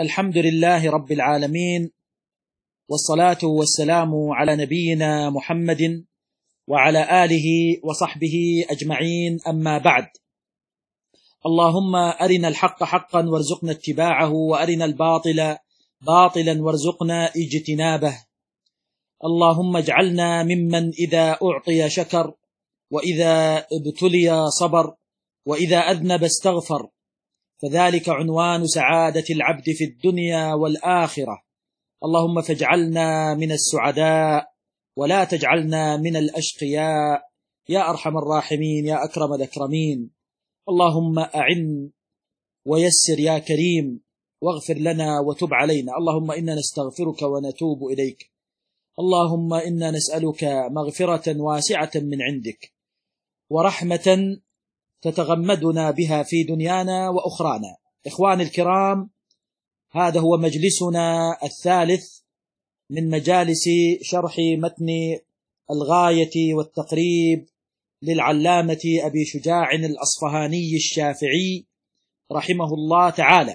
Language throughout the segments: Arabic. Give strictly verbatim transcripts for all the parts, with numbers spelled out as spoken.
الحمد لله رب العالمين، والصلاة والسلام على نبينا محمد وعلى آله وصحبه أجمعين، أما بعد. اللهم أرنا الحق حقا وارزقنا اتباعه، وأرنا الباطل باطلا وارزقنا اجتنابه. اللهم اجعلنا ممن إذا أعطي شكر، وإذا ابتلي صبر، وإذا أذنب استغفر، فذلك عنوان سعادة العبد في الدنيا والآخرة. اللهم فاجعلنا من السعداء ولا تجعلنا من الأشقياء يا أرحم الراحمين يا أكرم الأكرمين. اللهم أعن ويسر يا كريم، واغفر لنا وتب علينا. اللهم إنا نستغفرك ونتوب إليك. اللهم إنا نسألك مغفرة واسعة من عندك، ورحمة تتغمدنا بها في دنيانا وأخرانا. إخواني الكرام، هذا هو مجلسنا الثالث من مجالس شرح متن الغاية والتقريب للعلامة أبي شجاع الأصفهاني الشافعي رحمه الله تعالى.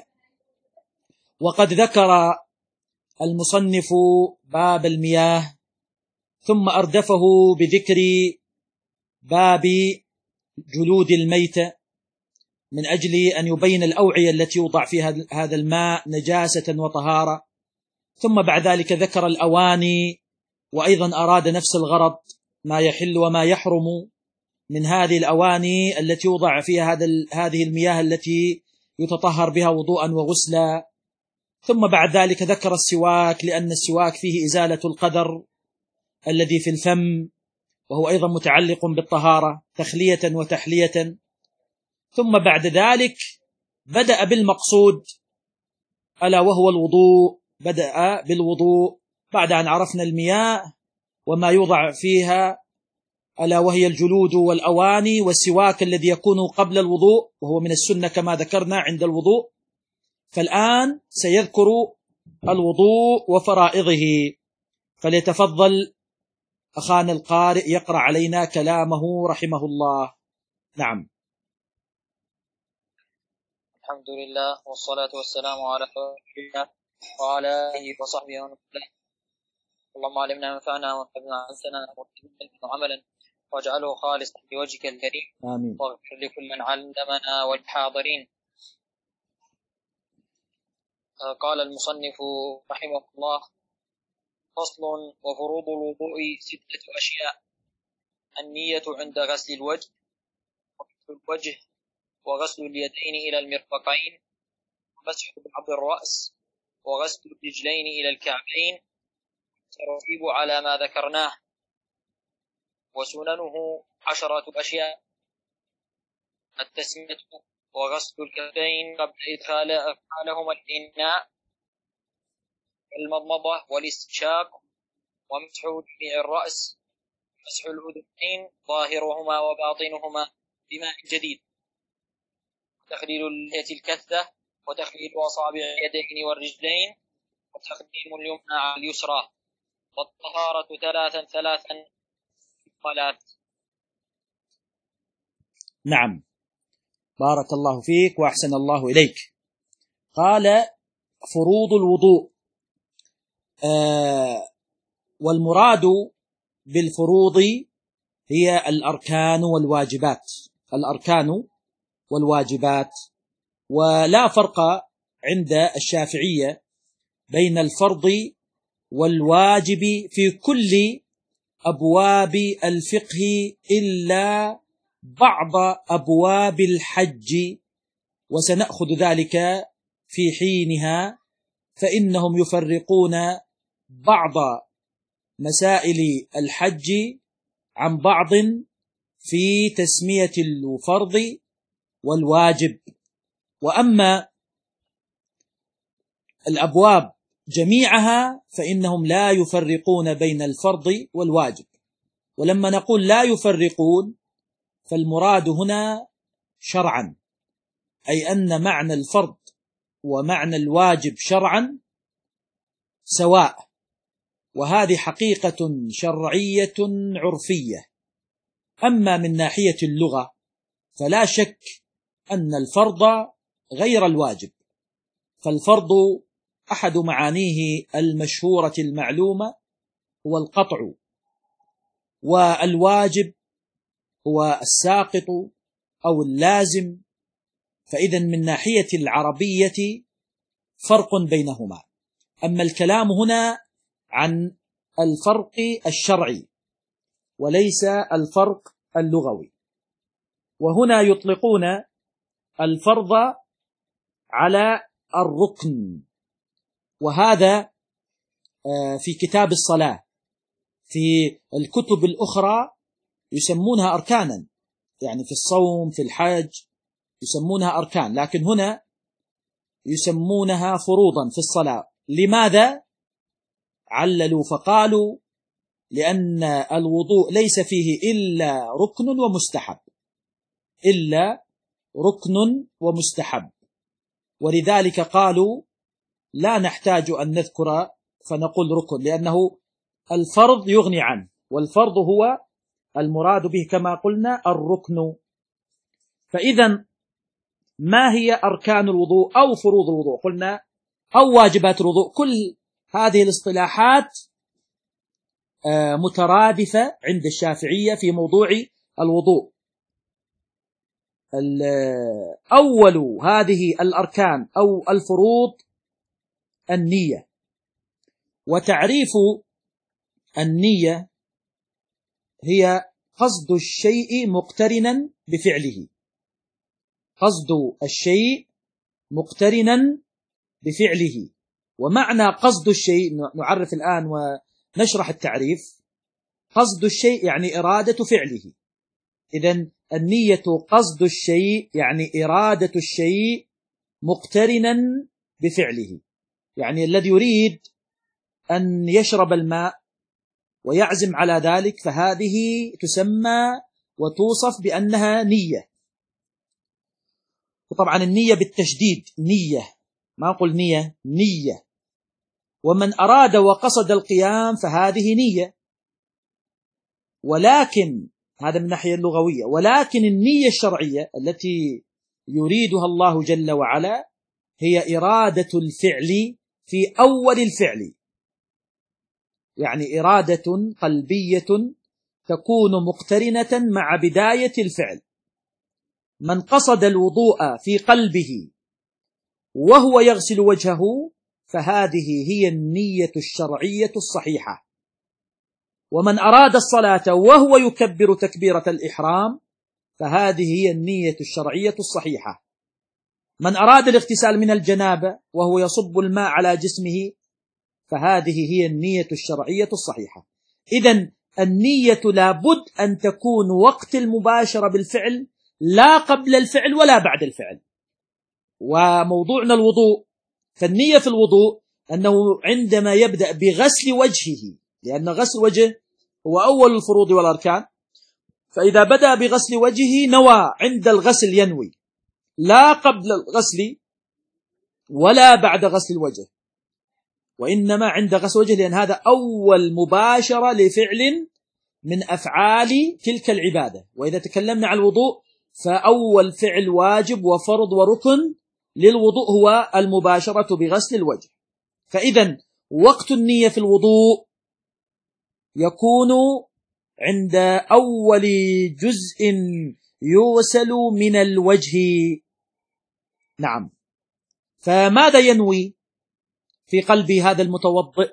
وقد ذكر المصنف باب المياه، ثم أردفه بذكر باب جلود الميتة من أجل أن يبين الأوعية التي يوضع فيها هذا الماء نجاسة وطهارة، ثم بعد ذلك ذكر الأواني، وأيضا أراد نفس الغرض ما يحل وما يحرم من هذه الأواني التي يوضع فيها هذه المياه التي يتطهر بها وضوءا وغسلا. ثم بعد ذلك ذكر السواك، لأن السواك فيه إزالة القدر الذي في الفم، وهو أيضا متعلق بالطهارة تخلية وتحلية. ثم بعد ذلك بدأ بالمقصود ألا وهو الوضوء، بدأ بالوضوء بعد أن عرفنا المياه وما يوضع فيها ألا وهي الجلود والأواني، والسواك الذي يكون قبل الوضوء وهو من السنة كما ذكرنا عند الوضوء. فالآن سيذكر الوضوء وفرائضه، فليتفضل أخانا القارئ يقرأ علينا كلامه رحمه الله. نعم. الحمد لله والصلاة والسلام على رسول الله وعلى آله وصحبه ومن والاه. اللهم علمنا منفعنا وانفعنا عنسنا وارزقنا عملا واجعله خالصا لوجهك الكريم. آمين. واغفر لكل من علمنا والحاضرين. قال المصنف رحمه الله: فصل: وفروض الوضوء ستة أشياء: النية عند غسل الوجه، وغسل الوجه، وغسل اليدين إلى المرفقين، ومسح بعض الرأس، وغسل الرجلين إلى الكعبين، ترتيب على ما ذكرناه. وسننه عشرة أشياء: التسمية، وغسل الكفين قبل إدخالهما الإناء، والمضمضة والاستنشاق، ومسح جميع الرأس، ومسح الأذنين ظاهرهما وباطنهما بماء جديد، وتخليل اللحية الكثة، وتخليل أصابع اليدين والرجلين، وتقديم اليمنى على اليسرى، والطهارة ثلاثا ثلاثا ثلاث. نعم، بارك الله فيك وأحسن الله إليك. قال: فروض الوضوء. آه والمراد بالفروض هي الأركان والواجبات، الأركان والواجبات. ولا فرق عند الشافعية بين الفرض والواجب في كل أبواب الفقه إلا بعض أبواب الحج، وسنأخذ ذلك في حينها، فإنهم يفرقون بعض مسائل الحج عن بعض في تسمية الفرض والواجب. وأما الأبواب جميعها فإنهم لا يفرقون بين الفرض والواجب. ولما نقول لا يفرقون فالمراد هنا شرعا، أي أن معنى الفرض ومعنى الواجب شرعا سواء، وهذه حقيقة شرعية عرفية. أما من ناحية اللغة فلا شك أن الفرض غير الواجب، فالفرض أحد معانيه المشهورة المعلومة هو القطع، والواجب هو الساقط أو اللازم. فإذا من ناحية العربية فرق بينهما. أما الكلام هنا عن الفرق الشرعي وليس الفرق اللغوي. وهنا يطلقون الفرض على الركن، وهذا في كتاب الصلاة. في الكتب الأخرى يسمونها أركانا، يعني في الصوم في الحج يسمونها أركان، لكن هنا يسمونها فروضا في الصلاة. لماذا؟ عللوا فقالوا لأن الوضوء ليس فيه إلا ركن ومستحب، إلا ركن ومستحب، ولذلك قالوا لا نحتاج أن نذكر فنقول ركن، لأنه الفرض يغني عنه، والفرض هو المراد به كما قلنا الركن. فإذا ما هي أركان الوضوء أو فروض الوضوء؟ قلنا أو واجبات الوضوء. كل هذه الاصطلاحات مترادفة عند الشافعية في موضوع الوضوء. أول هذه الأركان أو الفروض النية. وتعريف النية هي قصد الشيء مقترنا بفعله، قصد الشيء مقترنا بفعله. ومعنى قصد الشيء نعرف الآن ونشرح التعريف. قصد الشيء يعني إرادة فعله. إذن النية قصد الشيء يعني إرادة الشيء مقترنا بفعله، يعني الذي يريد أن يشرب الماء ويعزم على ذلك فهذه تسمى وتوصف بأنها نية. وطبعا النية بالتشديد نية، ما أقول نية، نية. ومن أراد وقصد القيام فهذه نية. ولكن هذا من الناحية اللغوية، ولكن النية الشرعية التي يريدها الله جل وعلا هي إرادة الفعل في أول الفعل، يعني إرادة قلبية تكون مقترنة مع بداية الفعل. من قصد الوضوء في قلبه وهو يغسل وجهه فهذه هي النية الشرعية الصحيحة. ومن أراد الصلاة وهو يكبر تكبيرة الإحرام فهذه هي النية الشرعية الصحيحة. من أراد الاغتسال من الجنابة وهو يصب الماء على جسمه فهذه هي النية الشرعية الصحيحة. إذن النية لابد أن تكون وقت المباشرة بالفعل، لا قبل الفعل ولا بعد الفعل. وموضوعنا الوضوء، فالنية في الوضوء أنه عندما يبدأ بغسل وجهه، لأن غسل وجه هو أول الفروض والأركان، فإذا بدأ بغسل وجهه نوى عند الغسل ينوي، لا قبل الغسل ولا بعد غسل الوجه، وإنما عند غسل وجه، لأن هذا أول مباشرة لفعل من أفعال تلك العبادة. وإذا تكلمنا عن الوضوء فأول فعل واجب وفرض وركن للوضوء هو المباشرة بغسل الوجه. فإذا وقت النية في الوضوء يكون عند أول جزء يغسل من الوجه. نعم. فماذا ينوي في قلب هذا المتوضئ؟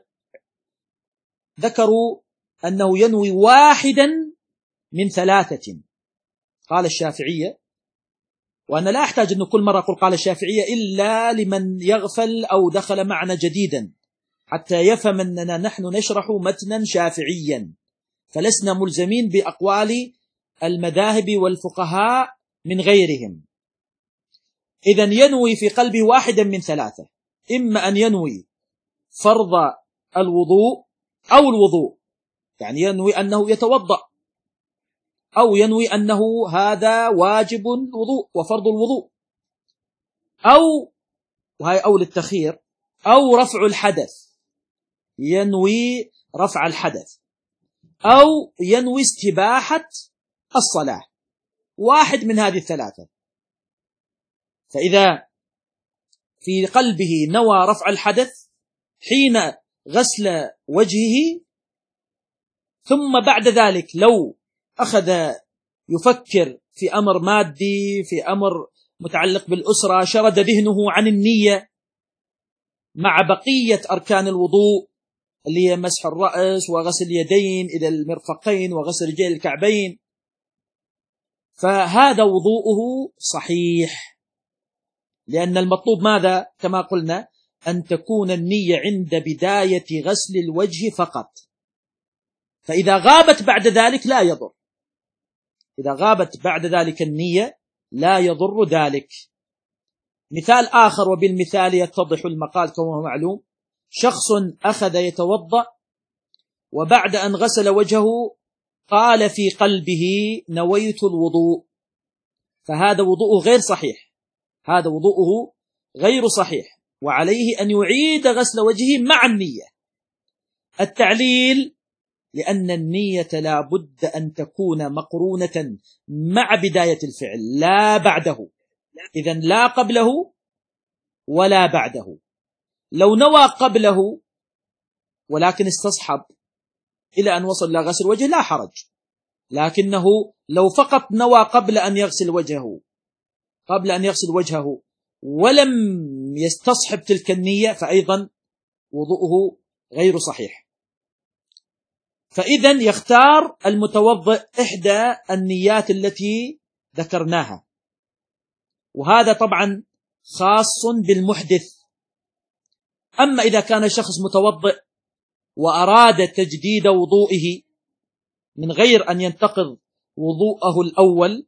ذكروا أنه ينوي واحدا من ثلاثة. قال الشافعية، وأنا لا أحتاج أن كل مرة أقول قال الشافعية إلا لمن يغفل أو دخل معنا جديدا حتى يفهم أننا نحن نشرح متنا شافعيا، فلسنا ملزمين بأقوال المذاهب والفقهاء من غيرهم. إذن ينوي في قلبه واحدا من ثلاثة، إما أن ينوي فرض الوضوء أو الوضوء، يعني ينوي أنه يتوضأ، أو ينوي أنه هذا واجب الوضوء وفرض الوضوء، أو وهي أول التخير، أو رفع الحدث، ينوي رفع الحدث، أو ينوي استباحة الصلاة، واحد من هذه الثلاثة. فإذا في قلبه نوى رفع الحدث حين غسل وجهه، ثم بعد ذلك لو أخذ يفكر في أمر مادي، في أمر متعلق بالأسرة، شرد ذهنه عن النية مع بقية أركان الوضوء اللي هي مسح الرأس وغسل اليدين إلى المرفقين وغسل رجلين الكعبين، فهذا وضوءه صحيح، لأن المطلوب ماذا؟ كما قلنا أن تكون النية عند بداية غسل الوجه فقط، فإذا غابت بعد ذلك لا يضر، إذا غابت بعد ذلك النية لا يضر ذلك. مثال آخر وبالمثال يتضح المقال كما هو معلوم: شخص أخذ يتوضأ وبعد أن غسل وجهه قال في قلبه نويت الوضوء، فهذا وضوءه غير صحيح، هذا وضوءه غير صحيح، وعليه أن يعيد غسل وجهه مع النية. التعليل: لأن النية لا بد أن تكون مقرونة مع بداية الفعل لا بعده، إذن لا قبله ولا بعده. لو نوى قبله ولكن استصحب إلى أن وصل إلى غسل وجهه لا حرج، لكنه لو فقط نوى قبل أن يغسل وجهه قبل أن يغسل وجهه ولم يستصحب تلك النية فأيضا وضوءه غير صحيح. فإذا يختار المتوضئ إحدى النيات التي ذكرناها، وهذا طبعا خاص بالمحدث. أما إذا كان شخص متوضئ وأراد تجديد وضوئه من غير أن ينتقض وضوءه الأول،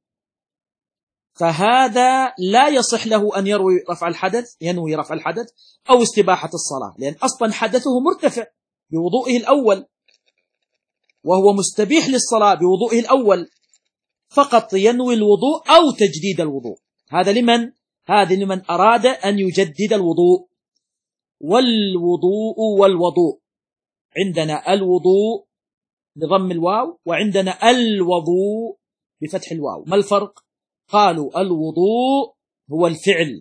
فهذا لا يصح له أن يروي رفع الحدث ينوي رفع الحدث أو استباحة الصلاة، لأن أصلا حدثه مرتفع بوضوئه الأول، وهو مستبيح للصلاة بوضوئه الأول، فقط ينوي الوضوء أو تجديد الوضوء. هذا لمن؟ هذا لمن أراد أن يجدد الوضوء. والوضوء والوضوء، عندنا الوضوء بضم الواو وعندنا الوضوء بفتح الواو. ما الفرق؟ قالوا الوضوء هو الفعل،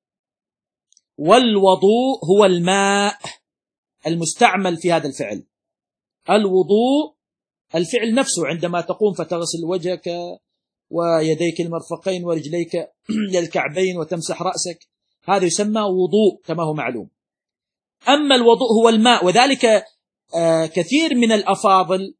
والوضوء هو الماء المستعمل في هذا الفعل. الوضوء الفعل نفسه، عندما تقوم فتغسل وجهك ويديك المرفقين ورجليك للكعبين وتمسح رأسك، هذا يسمى وضوء كما هو معلوم. أما الوضوء هو الماء، وذلك كثير من الأفاضل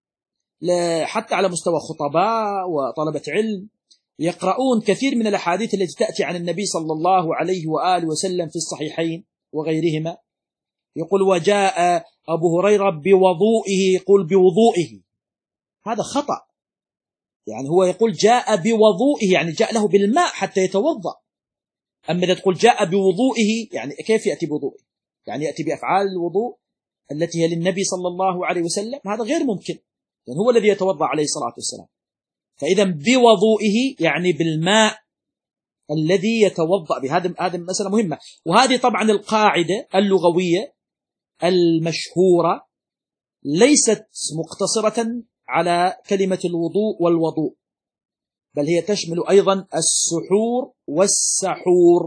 حتى على مستوى خطباء وطلبة علم يقرؤون كثير من الأحاديث التي تأتي عن النبي صلى الله عليه وآله وسلم في الصحيحين وغيرهما، يقول وجاء أبو هريرة بوضوئه، يقول بوضوئه، هذا خطأ. يعني هو يقول جاء بوضوئه، يعني جاء له بالماء حتى يتوضأ. أما إذا تقول جاء بوضوئه، يعني كيف يأتي بوضوئه؟ يعني يأتي بأفعال الوضوء التي هي للنبي صلى الله عليه وسلم، هذا غير ممكن، يعني هو الذي يتوضأ عليه الصلاة والسلام. فإذا بوضوئه يعني بالماء الذي يتوضأ به. هذا هذا مسألة مهمة، وهذه طبعا القاعدة اللغوية المشهورة ليست مقتصرة على كلمة الوضوء والوضوء، بل هي تشمل أيضا السحور والسحور.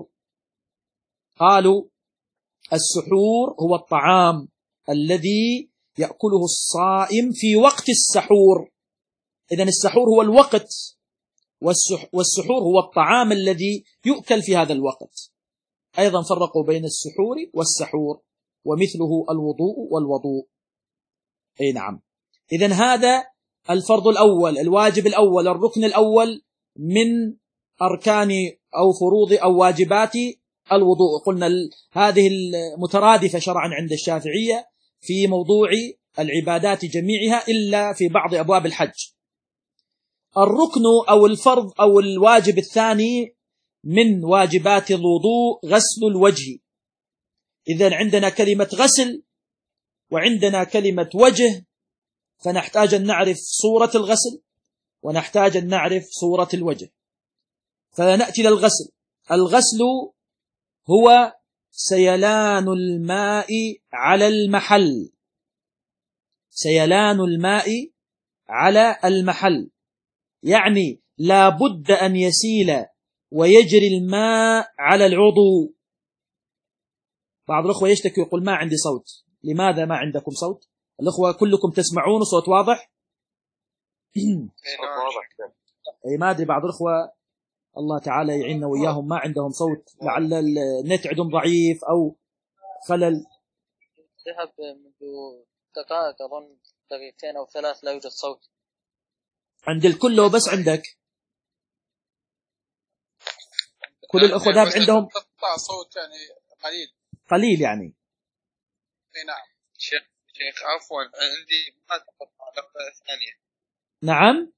قالوا السحور هو الطعام الذي يأكله الصائم في وقت السحور، إذن السحور هو الوقت، والسحور هو الطعام الذي يؤكل في هذا الوقت. أيضا فرقوا بين السحور والسحور، ومثله الوضوء والوضوء. أي نعم. إذن هذا الفرض الأول، الواجب الأول، الركن الأول من أركان أو فروض أو واجبات الوضوء. قلنا هذه المترادفة شرعا عند الشافعية في موضوع العبادات جميعها إلا في بعض أبواب الحج. الركن أو الفرض أو الواجب الثاني من واجبات الوضوء غسل الوجه. إذن عندنا كلمة غسل وعندنا كلمة وجه، فنحتاج أن نعرف صورة الغسل ونحتاج أن نعرف صورة الوجه. فنأتي للغسل. الغسل هو سيلان الماء على المحل، سيلان الماء على المحل، يعني لا بد أن يسيل ويجري الماء على العضو. بعض الأخوة يشتكي يقول ما عندي صوت. لماذا ما عندكم صوت؟ الأخوة كلكم تسمعون صوت واضح؟ أي ما أدري، بعض الأخوة الله تعالى يعيننا وإياهم ما عندهم صوت، لعل النت عندهم ضعيف أو خلل. ذهب منذ دقائق أظن، دقيقتين أو ثلاث لا يوجد صوت عند الكل، لو بس عندك كل الأخوة ذهب عندهم قطع صوت يعني قليل قليل يعني. اي نعم شيخ شيخ عفوا عندي ما تقطع الأولى الثانية. نعم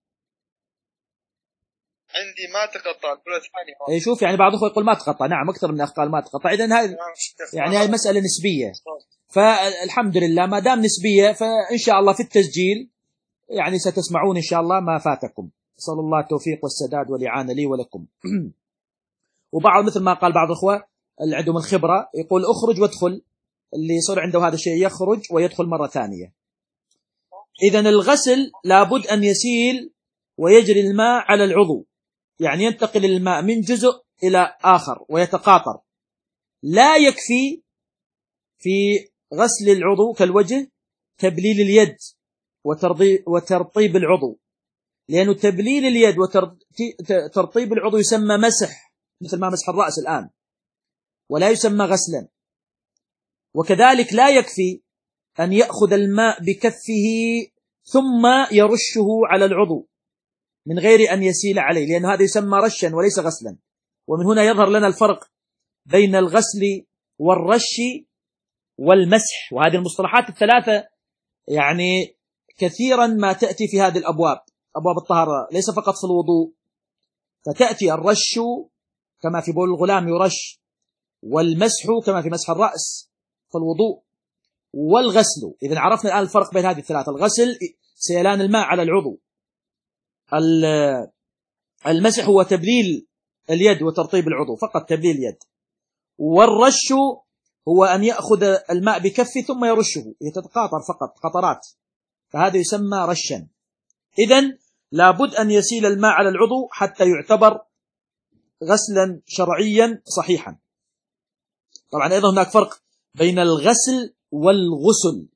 عندي ما تقطع الأولى الثانية. اي شوف يعني بعض الأخوة يقول ما تقطع، نعم أكثر من أخ قال ما تقطع. إذن هاي يعني هاي مسألة نسبية، فالحمد لله ما دام نسبية فإن شاء الله في التسجيل يعني ستسمعون إن شاء الله ما فاتكم. صلى الله التوفيق والسداد والإعانة لي ولكم. وبعض مثل ما قال بعض الأخوة اللي عندهم الخبرة يقول اخرج وادخل، اللي يصير عنده هذا الشيء يخرج ويدخل مرة ثانية. إذن الغسل لابد أن يسيل ويجري الماء على العضو، يعني ينتقل الماء من جزء إلى آخر ويتقاطر. لا يكفي في غسل العضو كالوجه تبليل اليد وترطيب العضو، لأنه تبليل اليد وترطيب العضو يسمى مسح، مثل ما مسح الرأس الآن، ولا يسمى غسلا. وكذلك لا يكفي أن يأخذ الماء بكفه ثم يرشه على العضو من غير أن يسيل عليه، لأن هذا يسمى رشا وليس غسلا. ومن هنا يظهر لنا الفرق بين الغسل والرش والمسح. وهذه المصطلحات الثلاثة يعني كثيرا ما تأتي في هذه الأبواب، أبواب الطهارة، ليس فقط في الوضوء. فتأتي الرش كما في بول الغلام يرش، والمسح كما في مسح الرأس في الوضوء، والغسل. إذن عرفنا الآن الفرق بين هذه الثلاثة. الغسل سيلان الماء على العضو، المسح هو تبليل اليد وترطيب العضو، فقط تبليل اليد. والرش هو أن يأخذ الماء بكفه ثم يرشه، يتقاطر فقط قطرات، فهذا يسمى رشا. إذن لابد أن يسيل الماء على العضو حتى يعتبر غسلا شرعيا صحيحا. طبعا أيضا هناك فرق بين الغسل والغسل.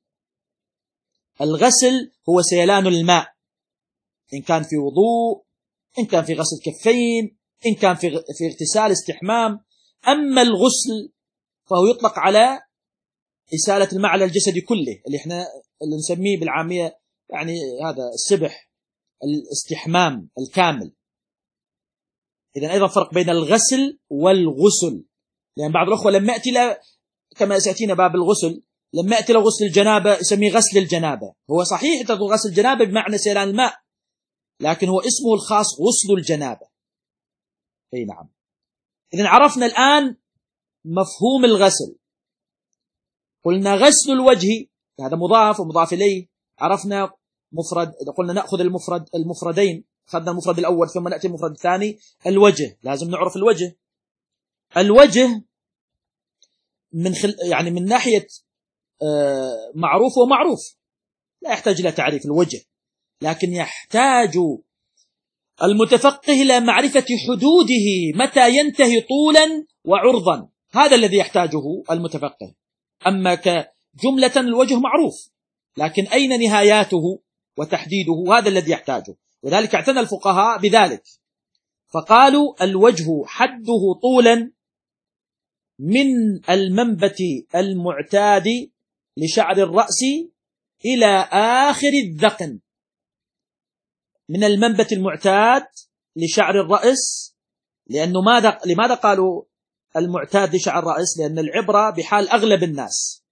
الغسل هو سيلان الماء، إن كان في وضوء، إن كان في غسل كفين، إن كان في في اغتسال استحمام. أما الغسل فهو يطلق على إسالة الماء على الجسد كله، اللي احنا اللي نسميه بالعامية يعني هذا السبح، الاستحمام الكامل. إذن أيضا فرق بين الغسل والغسل، لأن بعض الأخوة لما يأتي له كما سيأتينا باب الغسل، لما يأتي له غسل الجنابة يسميه غسل الجنابة. هو صحيح تقول غسل الجنابة بمعنى سيلان الماء، لكن هو اسمه الخاص غسل الجنابة. أي نعم. إذن عرفنا الآن مفهوم الغسل. قلنا غسل الوجه، هذا مضاف ومضاف إليه. عرفنا مفرد، قلنا نأخذ المفرد المفردين، أخذنا المفرد الأول ثم نأتي المفرد الثاني. الوجه لازم نعرف الوجه. الوجه من خل... يعني من ناحية آه معروف ومعروف، لا يحتاج إلى تعريف الوجه، لكن يحتاج المتفقه إلى معرفة حدوده، متى ينتهي طولا وعرضا، هذا الذي يحتاجه المتفقه. أما كجملة الوجه معروف، لكن أين نهاياته وتحديده، هذا الذي يحتاجه. وذلك اعتنى الفقهاء بذلك، فقالوا الوجه حده طولا من المنبت المعتاد لشعر الرأس إلى آخر الذقن. من المنبت المعتاد لشعر الرأس، لأنه ماذا لماذا قالوا المعتاد لشعر الرأس؟ لأن العبرة بحال أغلب الناس.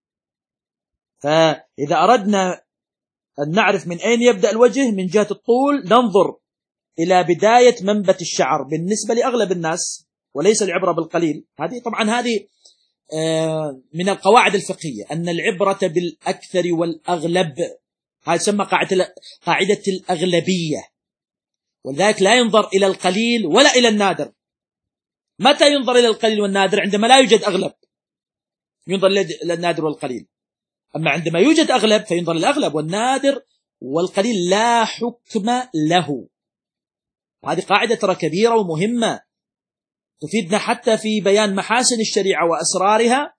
فإذا أردنا أن نعرف من أين يبدأ الوجه من جهة الطول، ننظر إلى بداية منبت الشعر بالنسبة لأغلب الناس، وليس العبرة بالقليل. هذه طبعا هذه من القواعد الفقهية، أن العبرة بالأكثر والأغلب. هذه تسمى قاعدة الأغلبية، ولذلك لا ينظر إلى القليل ولا إلى النادر. متى ينظر إلى القليل والنادر؟ عندما لا يوجد أغلب ينظر إلى النادر والقليل. أما عندما يوجد أغلب فينظر إلى الأغلب، والنادر والقليل لا حكم له. هذه قاعدة ترى كبيرة ومهمة، تفيدنا حتى في بيان محاسن الشريعة وأسرارها،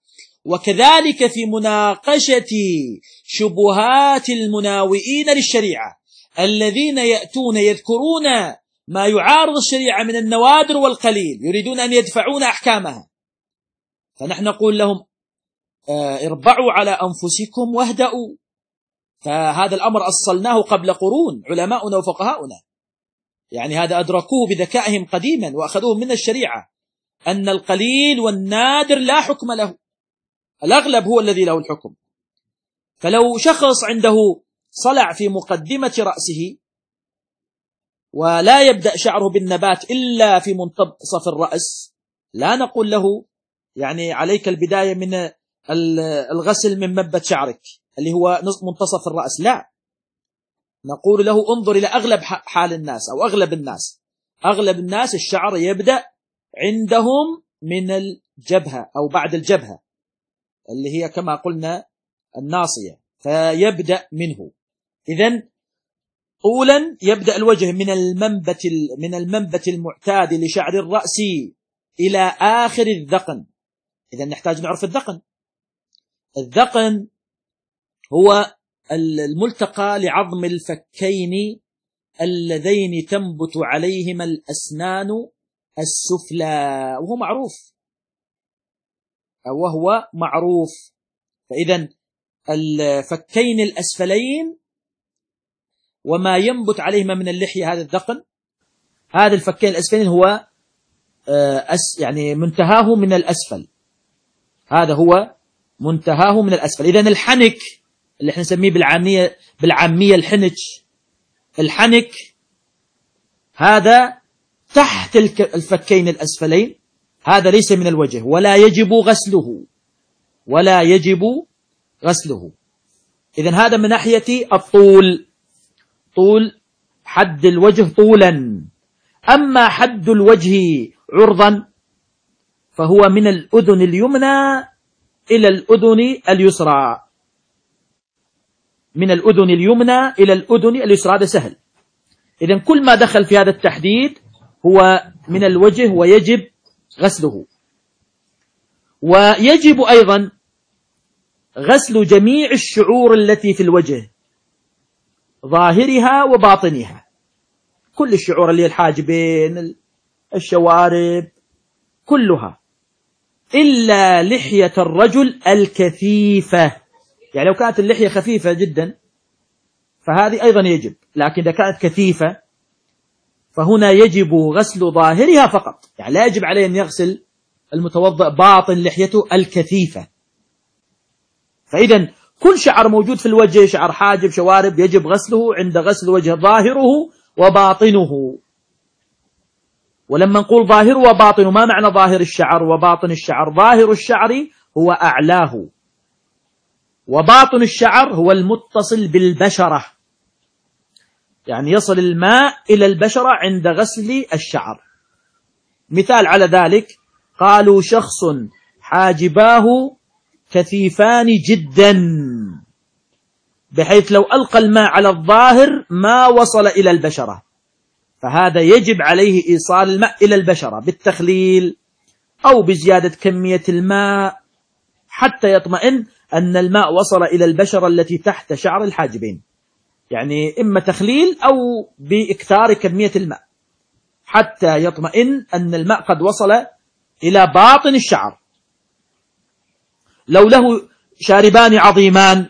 وكذلك في مناقشة شبهات المناوئين للشريعة الذين يأتون يذكرون ما يعارض الشريعة من النوادر والقليل، يريدون أن يدفعون أحكامها، فنحن نقول لهم اربعوا على أنفسكم واهدأوا. فهذا الأمر أصلناه قبل قرون علماؤنا وفقهاؤنا، يعني هذا أدركوه بذكائهم قديما وأخذوه من الشريعة، أن القليل والنادر لا حكم له، الأغلب هو الذي له الحكم. فلو شخص عنده صلع في مقدمة رأسه ولا يبدأ شعره بالنبات إلا في منتصف الرأس، لا نقول له يعني عليك البداية من الغسل من منبت شعرك اللي هو منتصف الرأس، لا، نقول له انظر إلى أغلب حال الناس أو أغلب الناس، أغلب الناس الشعر يبدأ عندهم من الجبهة أو بعد الجبهة اللي هي كما قلنا الناصية، فيبدأ منه. إذن طولا يبدأ الوجه من المنبت من المنبت المعتاد لشعر الرأس إلى آخر الذقن. إذن نحتاج نعرف الذقن. الذقن هو الملتقى لعظم الفكين اللذين تنبت عليهما الأسنان السفلى، وهو معروف وهو معروف فإذا الفكين الأسفلين وما ينبت عليهما من اللحية هذا الذقن، هذا الفكين الأسفلين هو أس يعني منتهاه من الأسفل، هذا هو منتهاه من الأسفل. إذن الحنك اللي احنا نسميه بالعامية بالعامية الحنك، الحنك هذا تحت الفكين الأسفلين، هذا ليس من الوجه ولا يجب غسله ولا يجب غسله. إذن هذا من ناحية الطول، طول حد الوجه طولا. أما حد الوجه عرضا فهو من الأذن اليمنى إلى الأذن اليسرى، من الأذن اليمنى إلى الأذن اليسرى، هذا سهل. إذن كل ما دخل في هذا التحديد هو من الوجه ويجب غسله. ويجب أيضا غسل جميع الشعور التي في الوجه، ظاهرها وباطنها، كل الشعور اللي الحاجبين الشوارب كلها، إلا لحية الرجل الكثيفة. يعني لو كانت اللحية خفيفة جدا فهذه أيضا يجب، لكن إذا كانت كثيفة فهنا يجب غسل ظاهرها فقط، يعني لا يجب عليه أن يغسل المتوضأ باطن لحيته الكثيفة. فإذا كل شعر موجود في الوجه، شعر حاجب شوارب، يجب غسله عند غسل وجه ظاهره وباطنه. ولما نقول ظاهر وباطن، ما معنى ظاهر الشعر وباطن الشعر؟ ظاهر الشعر هو أعلاه، وباطن الشعر هو المتصل بالبشرة، يعني يصل الماء إلى البشرة عند غسل الشعر. مثال على ذلك قالوا شخص حاجباه كثيفان جدا بحيث لو ألقى الماء على الظاهر ما وصل إلى البشرة، فهذا يجب عليه إيصال الماء إلى البشرة بالتخليل أو بزيادة كمية الماء حتى يطمئن أن الماء وصل إلى البشرة التي تحت شعر الحاجبين، يعني إما تخليل أو بإكثار كمية الماء حتى يطمئن أن الماء قد وصل إلى باطن الشعر. لو له شاربان عظيمان،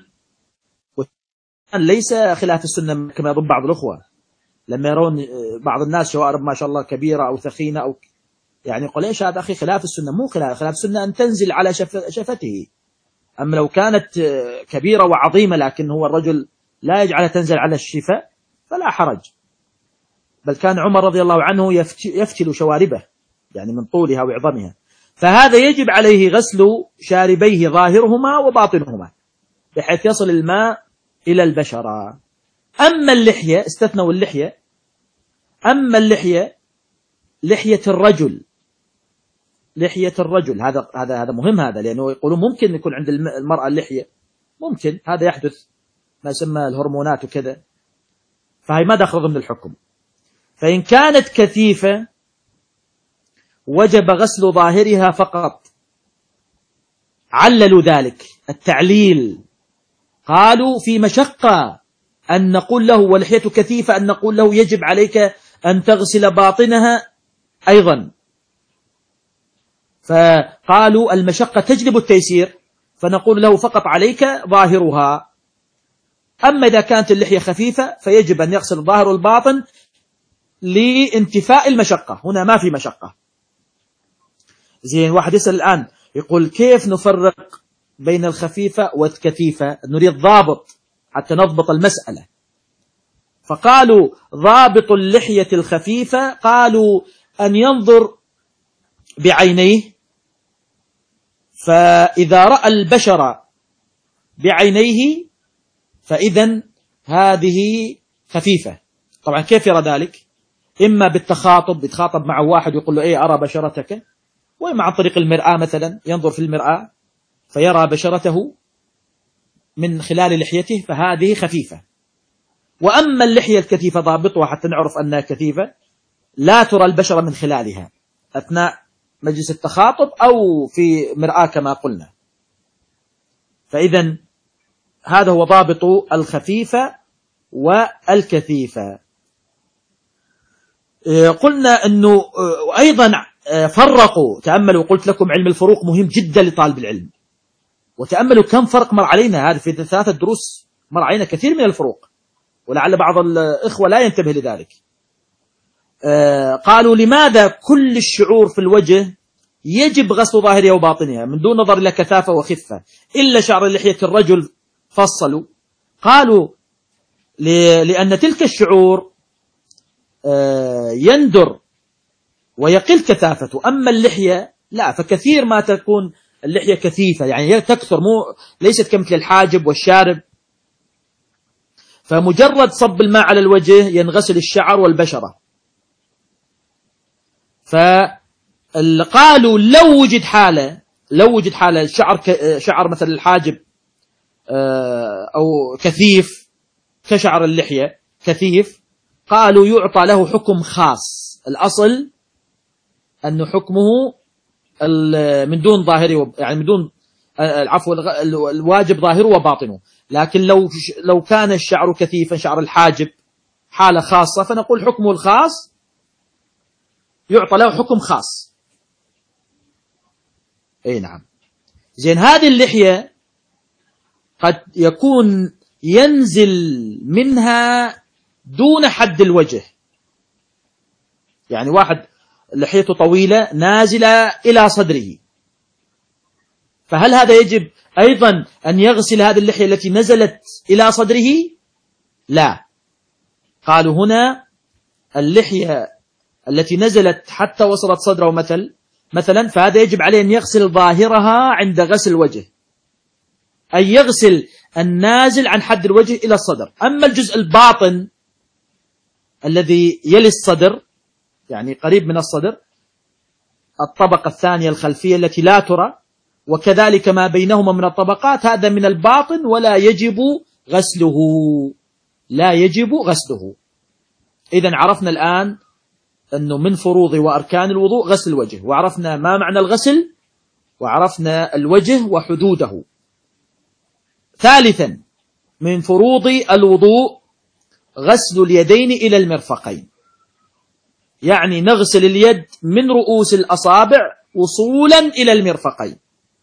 ليس خلاف السنة كما يظن بعض الأخوة لما يرون بعض الناس شوارب ما شاء الله كبيرة أو ثخينة أو يعني يقول ليش هذا أخي خلاف السنة. مو خلاف، خلاف السنة أن تنزل على شف شفته. أما لو كانت كبيرة وعظيمة لكن هو الرجل لا يجعلها تنزل على الشفة فلا حرج. بل كان عمر رضي الله عنه يفتل شواربه يعني من طولها وعظمها، فهذا يجب عليه غسل شاربيه ظاهرهما وباطنهما بحيث يصل الماء إلى البشرة. أما اللحية، استثنوا اللحية، أما اللحية لحية الرجل، لحية الرجل هذا هذا هذا مهم، هذا لأنه يقولون ممكن يكون عند المرأة اللحية، ممكن هذا يحدث ما يسمى الهرمونات وكذا، فهي ما دخل ضمن الحكم. فإن كانت كثيفة وجب غسل ظاهرها فقط عللوا ذلك التعليل، قالوا في مشقة أن نقول له ولحية كثيفة أن نقول له يجب عليك أن تغسل باطنها أيضا، فقالوا المشقة تجلب التيسير، فنقول له فقط عليك ظاهرها. أما إذا كانت اللحية خفيفة فيجب أن يغسل الظاهر والباطن لانتفاء المشقة، هنا ما في مشقة. زين، واحد يسأل الآن يقول كيف نفرق بين الخفيفة والكثيفة؟ نريد ضابط حتى نضبط المسألة. فقالوا ضابط اللحية الخفيفة قالوا أن ينظر بعينيه، فإذا رأى البشر بعينيه فإذن هذه خفيفة. طبعا كيف يرى ذلك؟ إما بالتخاطب، يتخاطب مع واحد يقول له إيه أرى بشرتك، وإما عن طريق المرآة مثلا، ينظر في المرآة فيرى بشرته من خلال لحيته، فهذه خفيفة. وأما اللحية الكثيفة ضابطها حتى نعرف أنها كثيفة، لا ترى البشرة من خلالها أثناء مجلس التخاطب أو في مرآة كما قلنا. فإذا هذا هو ضابط الخفيفة والكثيفة. قلنا أنه أيضا فرقوا، تأملوا، قلت لكم علم الفروق مهم جدا لطالب العلم، وتأملوا كم فرق مر علينا، هذا في ثلاثة دروس مر علينا كثير من الفروق، ولعل بعض الإخوة لا ينتبه لذلك. قالوا لماذا كل الشعور في الوجه يجب غسل ظاهرها وباطنها من دون نظر إلى كثافة وخفة، إلا شعر لحية الرجل فصلوا. قالوا لأن تلك الشعور يندر ويقل كثافته، أما اللحية لا، فكثير ما تكون اللحية كثيفة، يعني تكثر، مو ليست كمثل الحاجب والشارب. فمجرد صب الماء على الوجه ينغسل الشعر والبشرة. فقالوا لو وجد حالة لو وجد حالة الشعر شعر مثل الحاجب أو كثيف كشعر اللحية كثيف، قالوا يعطى له حكم خاص. الأصل أنه حكمه من دون ظاهره، يعني من دون العفو الواجب ظاهره وباطنه. لكن لو لو كان الشعر كثيفا شعر الحاجب حالة خاصة، فنقول حكمه الخاص يعطى له حكم خاص. أي نعم. زين، هذه اللحية قد يكون ينزل منها دون حد الوجه، يعني واحد لحيته طويلة نازلة إلى صدره، فهل هذا يجب أيضا أن يغسل هذه اللحية التي نزلت إلى صدره؟ لا. قالوا هنا اللحية التي نزلت حتى وصلت صدره مثل مثلا فهذا يجب عليه أن يغسل ظاهرها عند غسل الوجه، أي يغسل النازل عن حد الوجه إلى الصدر. أما الجزء الباطن الذي يلي الصدر، يعني قريب من الصدر، الطبقة الثانية الخلفية التي لا ترى، وكذلك ما بينهما من الطبقات، هذا من الباطن ولا يجب غسله لا يجب غسله. إذن عرفنا الآن أنه من فروض وأركان الوضوء غسل الوجه، وعرفنا ما معنى الغسل، وعرفنا الوجه وحدوده. ثالثا من فروض الوضوء غسل اليدين إلى المرفقين، يعني نغسل اليد من رؤوس الأصابع وصولا إلى المرفقين.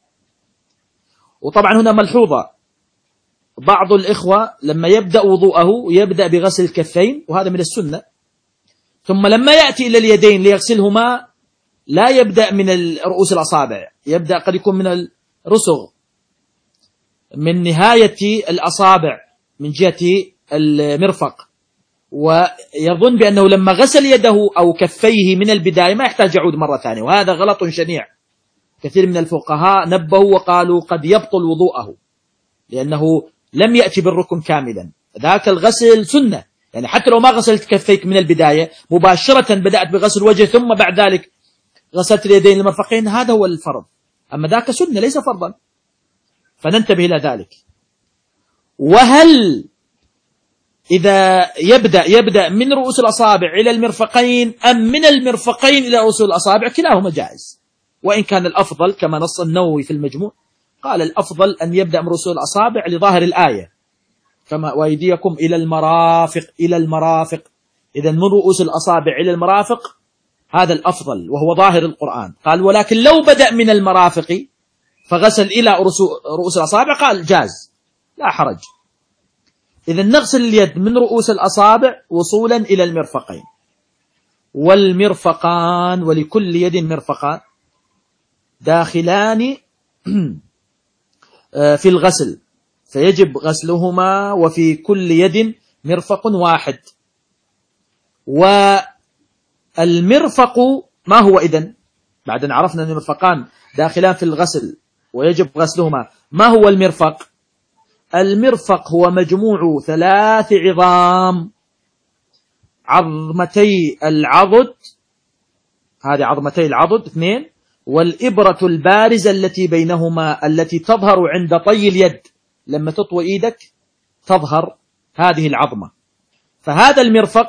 وطبعا هنا ملحوظة، بعض الإخوة لما يبدأ وضوءه يبدأ بغسل الكفين، وهذا من السنة، ثم لما يأتي إلى اليدين ليغسلهما لا يبدأ من رؤوس الأصابع، يبدأ قد يكون من الرسغ، من نهاية الأصابع من جهة المرفق، ويظن بأنه لما غسل يده أو كفيه من البداية ما يحتاج يعود مرة ثانية، وهذا غلط شنيع. كثير من الفقهاء نبهوا وقالوا قد يبطل وضوءه لأنه لم يأتي بالركن كاملا. ذاك الغسل سنة، يعني حتى لو ما غسلت كفيك من البداية مباشرة بدأت بغسل وجه ثم بعد ذلك غسلت اليدين المرفقين، هذا هو الفرض. أما ذاك سنة ليس فرضا، فننتبه إلى ذلك. وهل إذا يبدأ يبدأ من رؤوس الأصابع إلى المرفقين أم من المرفقين إلى رؤوس الأصابع؟ كلاهما جائز، وإن كان الأفضل كما نص النووي في المجموع قال الأفضل أن يبدأ من رؤوس الأصابع لظاهر الآية، كما وأيديكم إلى المرافق إلى المرافق. إذا من رؤوس الأصابع إلى المرافق هذا الأفضل وهو ظاهر القرآن. قال ولكن لو بدأ من المرافق فغسل إلى رؤوس الأصابع قال جاز لا حرج. إذا نغسل اليد من رؤوس الأصابع وصولا إلى المرفقين. والمرفقان ولكل يد مرفقان داخلان في الغسل فيجب غسلهما، وفي كل يد مرفق واحد. والمرفق ما هو إذن؟ بعد أن عرفنا أن المرفقان داخلان في الغسل ويجب غسلهما، ما هو المرفق؟ المرفق هو مجموع ثلاث عظام: عظمتي العضد، هذه عظمتي العضد اثنين، والإبرة البارزة التي بينهما التي تظهر عند طي اليد، لما تطوي إيدك تظهر هذه العظمة. فهذا المرفق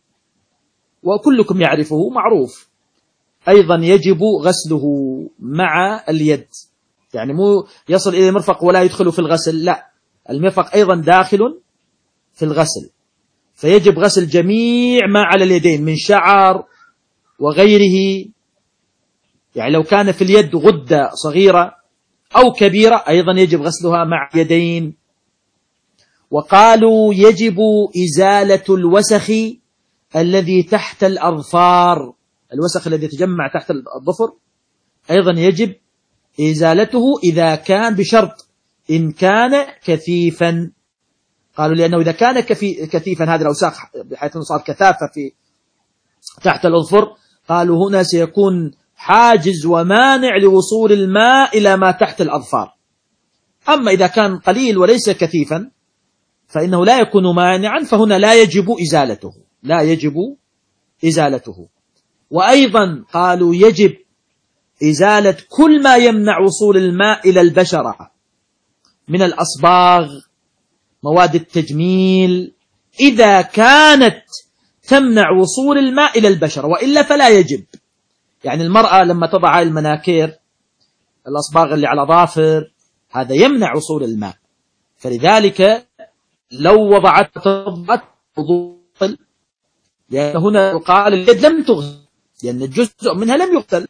وكلكم يعرفه معروف، أيضا يجب غسله مع اليد، يعني مو يصل إلى المرفق ولا يدخل في الغسل، لا، المرفق أيضا داخل في الغسل، فيجب غسل جميع ما على اليدين من شعر وغيره. يعني لو كان في اليد غدة صغيرة أو كبيرة أيضا يجب غسلها مع يدين. وقالوا يجب إزالة الوسخ الذي تحت الأظفار، الوسخ الذي يتجمع تحت الظفر أيضا يجب إزالته إذا كان بشرط إن كان كثيفا. قالوا لأنه إذا كان كثيفا هذه الأوساخ بحيث أنه صار كثافة في تحت الأظفر، قالوا هنا سيكون حاجز ومانع لوصول الماء إلى ما تحت الأظفار. أما إذا كان قليل وليس كثيفا فإنه لا يكون مانعا، فهنا لا يجب إزالته، لا يجب إزالته. وأيضا قالوا يجب إزالة كل ما يمنع وصول الماء إلى البشرة من الأصباغ، مواد التجميل، إذا كانت تمنع وصول الماء إلى البشرة، وإلا فلا يجب. يعني المرأة لما تضع المناكير، الأصباغ اللي على ظافر، هذا يمنع وصول الماء، فلذلك لو وضعت تضغط وضوء، لأن هنا قال اليد لم تغسل لأن الجزء منها لم يغسل.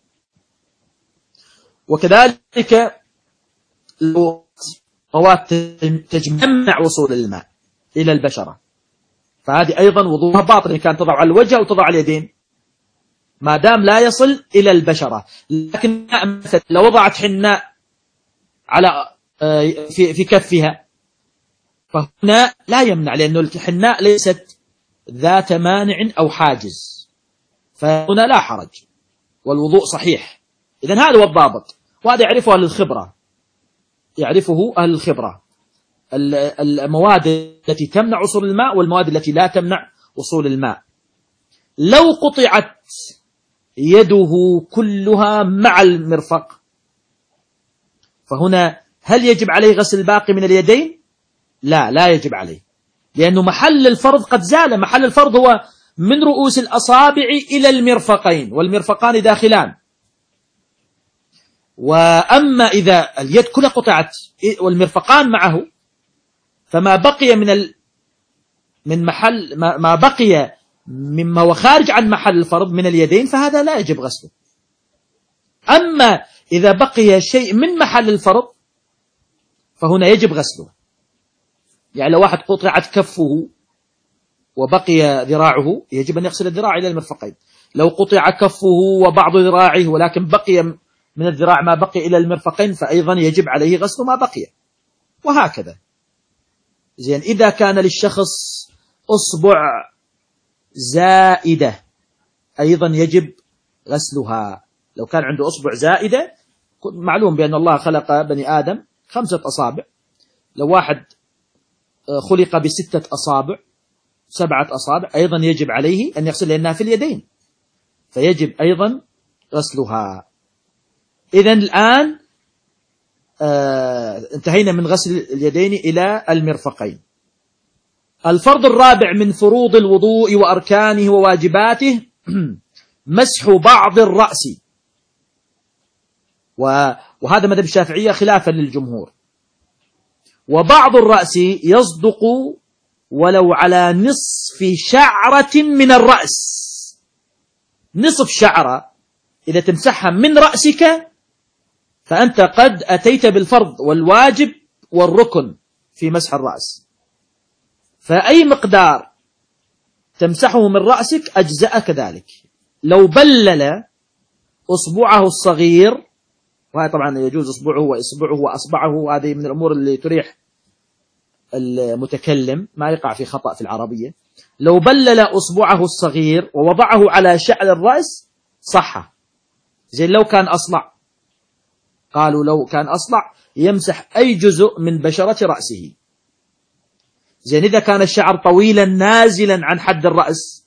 وكذلك لو مواد تمنع وصول الماء إلى البشرة فهذه أيضا وضوءها باطل، كان تضع على الوجه أو تضع على اليدين ما دام لا يصل إلى البشرة. لكن مثلا لو وضعت حناء على في في كفها فهنا لا يمنع، لأنه الحناء ليست ذات مانع أو حاجز، فهنا لا حرج والوضوء صحيح. إذن هذا هو الضابط، وهذا يعرفه أهل الخبرة، يعرفه أهل الخبرة، المواد التي تمنع وصول الماء والمواد التي لا تمنع وصول الماء. لو قطعت يده كلها مع المرفق فهنا هل يجب عليه غسل الباقي من اليدين؟ لا، لا يجب عليه، لأنه محل الفرض قد زال. محل الفرض هو من رؤوس الأصابع إلى المرفقين، والمرفقان داخلان. وأما إذا اليد كلها قطعت والمرفقان معه فما بقي من ال... من محل ما... ما بقي مما هو خارج عن محل الفرض من اليدين فهذا لا يجب غسله. أما إذا بقي شيء من محل الفرض فهنا يجب غسله. يعني لو واحد قطعت كفه وبقي ذراعه يجب أن يغسل الذراع إلى المرفقين. لو قطع كفه وبعض ذراعه ولكن بقي من الذراع ما بقي إلى المرفقين فأيضا يجب عليه غسل ما بقي، وهكذا. زين، إذا كان للشخص أصبع زائدة أيضا يجب غسلها. لو كان عنده أصبع زائدة، معلوم بأن الله خلق بني آدم خمسة أصابع، لو واحد خلق بستة أصابع سبعة أصابع أيضا يجب عليه أن يغسل لأنها في اليدين، فيجب أيضا غسلها. إذن الآن آه انتهينا من غسل اليدين إلى المرفقين. الفرض الرابع من فروض الوضوء وأركانه وواجباته مسح بعض الرأس. وهذا مذهب الشافعية خلافا للجمهور. وبعض الرأس يصدق ولو على نصف شعرة من الرأس. نصف شعرة إذا تمسحها من رأسك فأنت قد أتيت بالفرض والواجب والركن في مسح الرأس. فأي مقدار تمسحه من رأسك أجزأك ذلك. لو بلل أصبعه الصغير، وهذا طبعا يجوز أصبعه وإصبعه وأصبعه، هذه من الأمور اللي تريح المتكلم، ما يقع في خطأ في العربية. لو بلل أصبعه الصغير ووضعه على شعر الرأس صح. زي لو كان أصلع، قالوا لو كان أصلع يمسح أي جزء من بشرة رأسه. زين إذا كان الشعر طويلا نازلا عن حد الرأس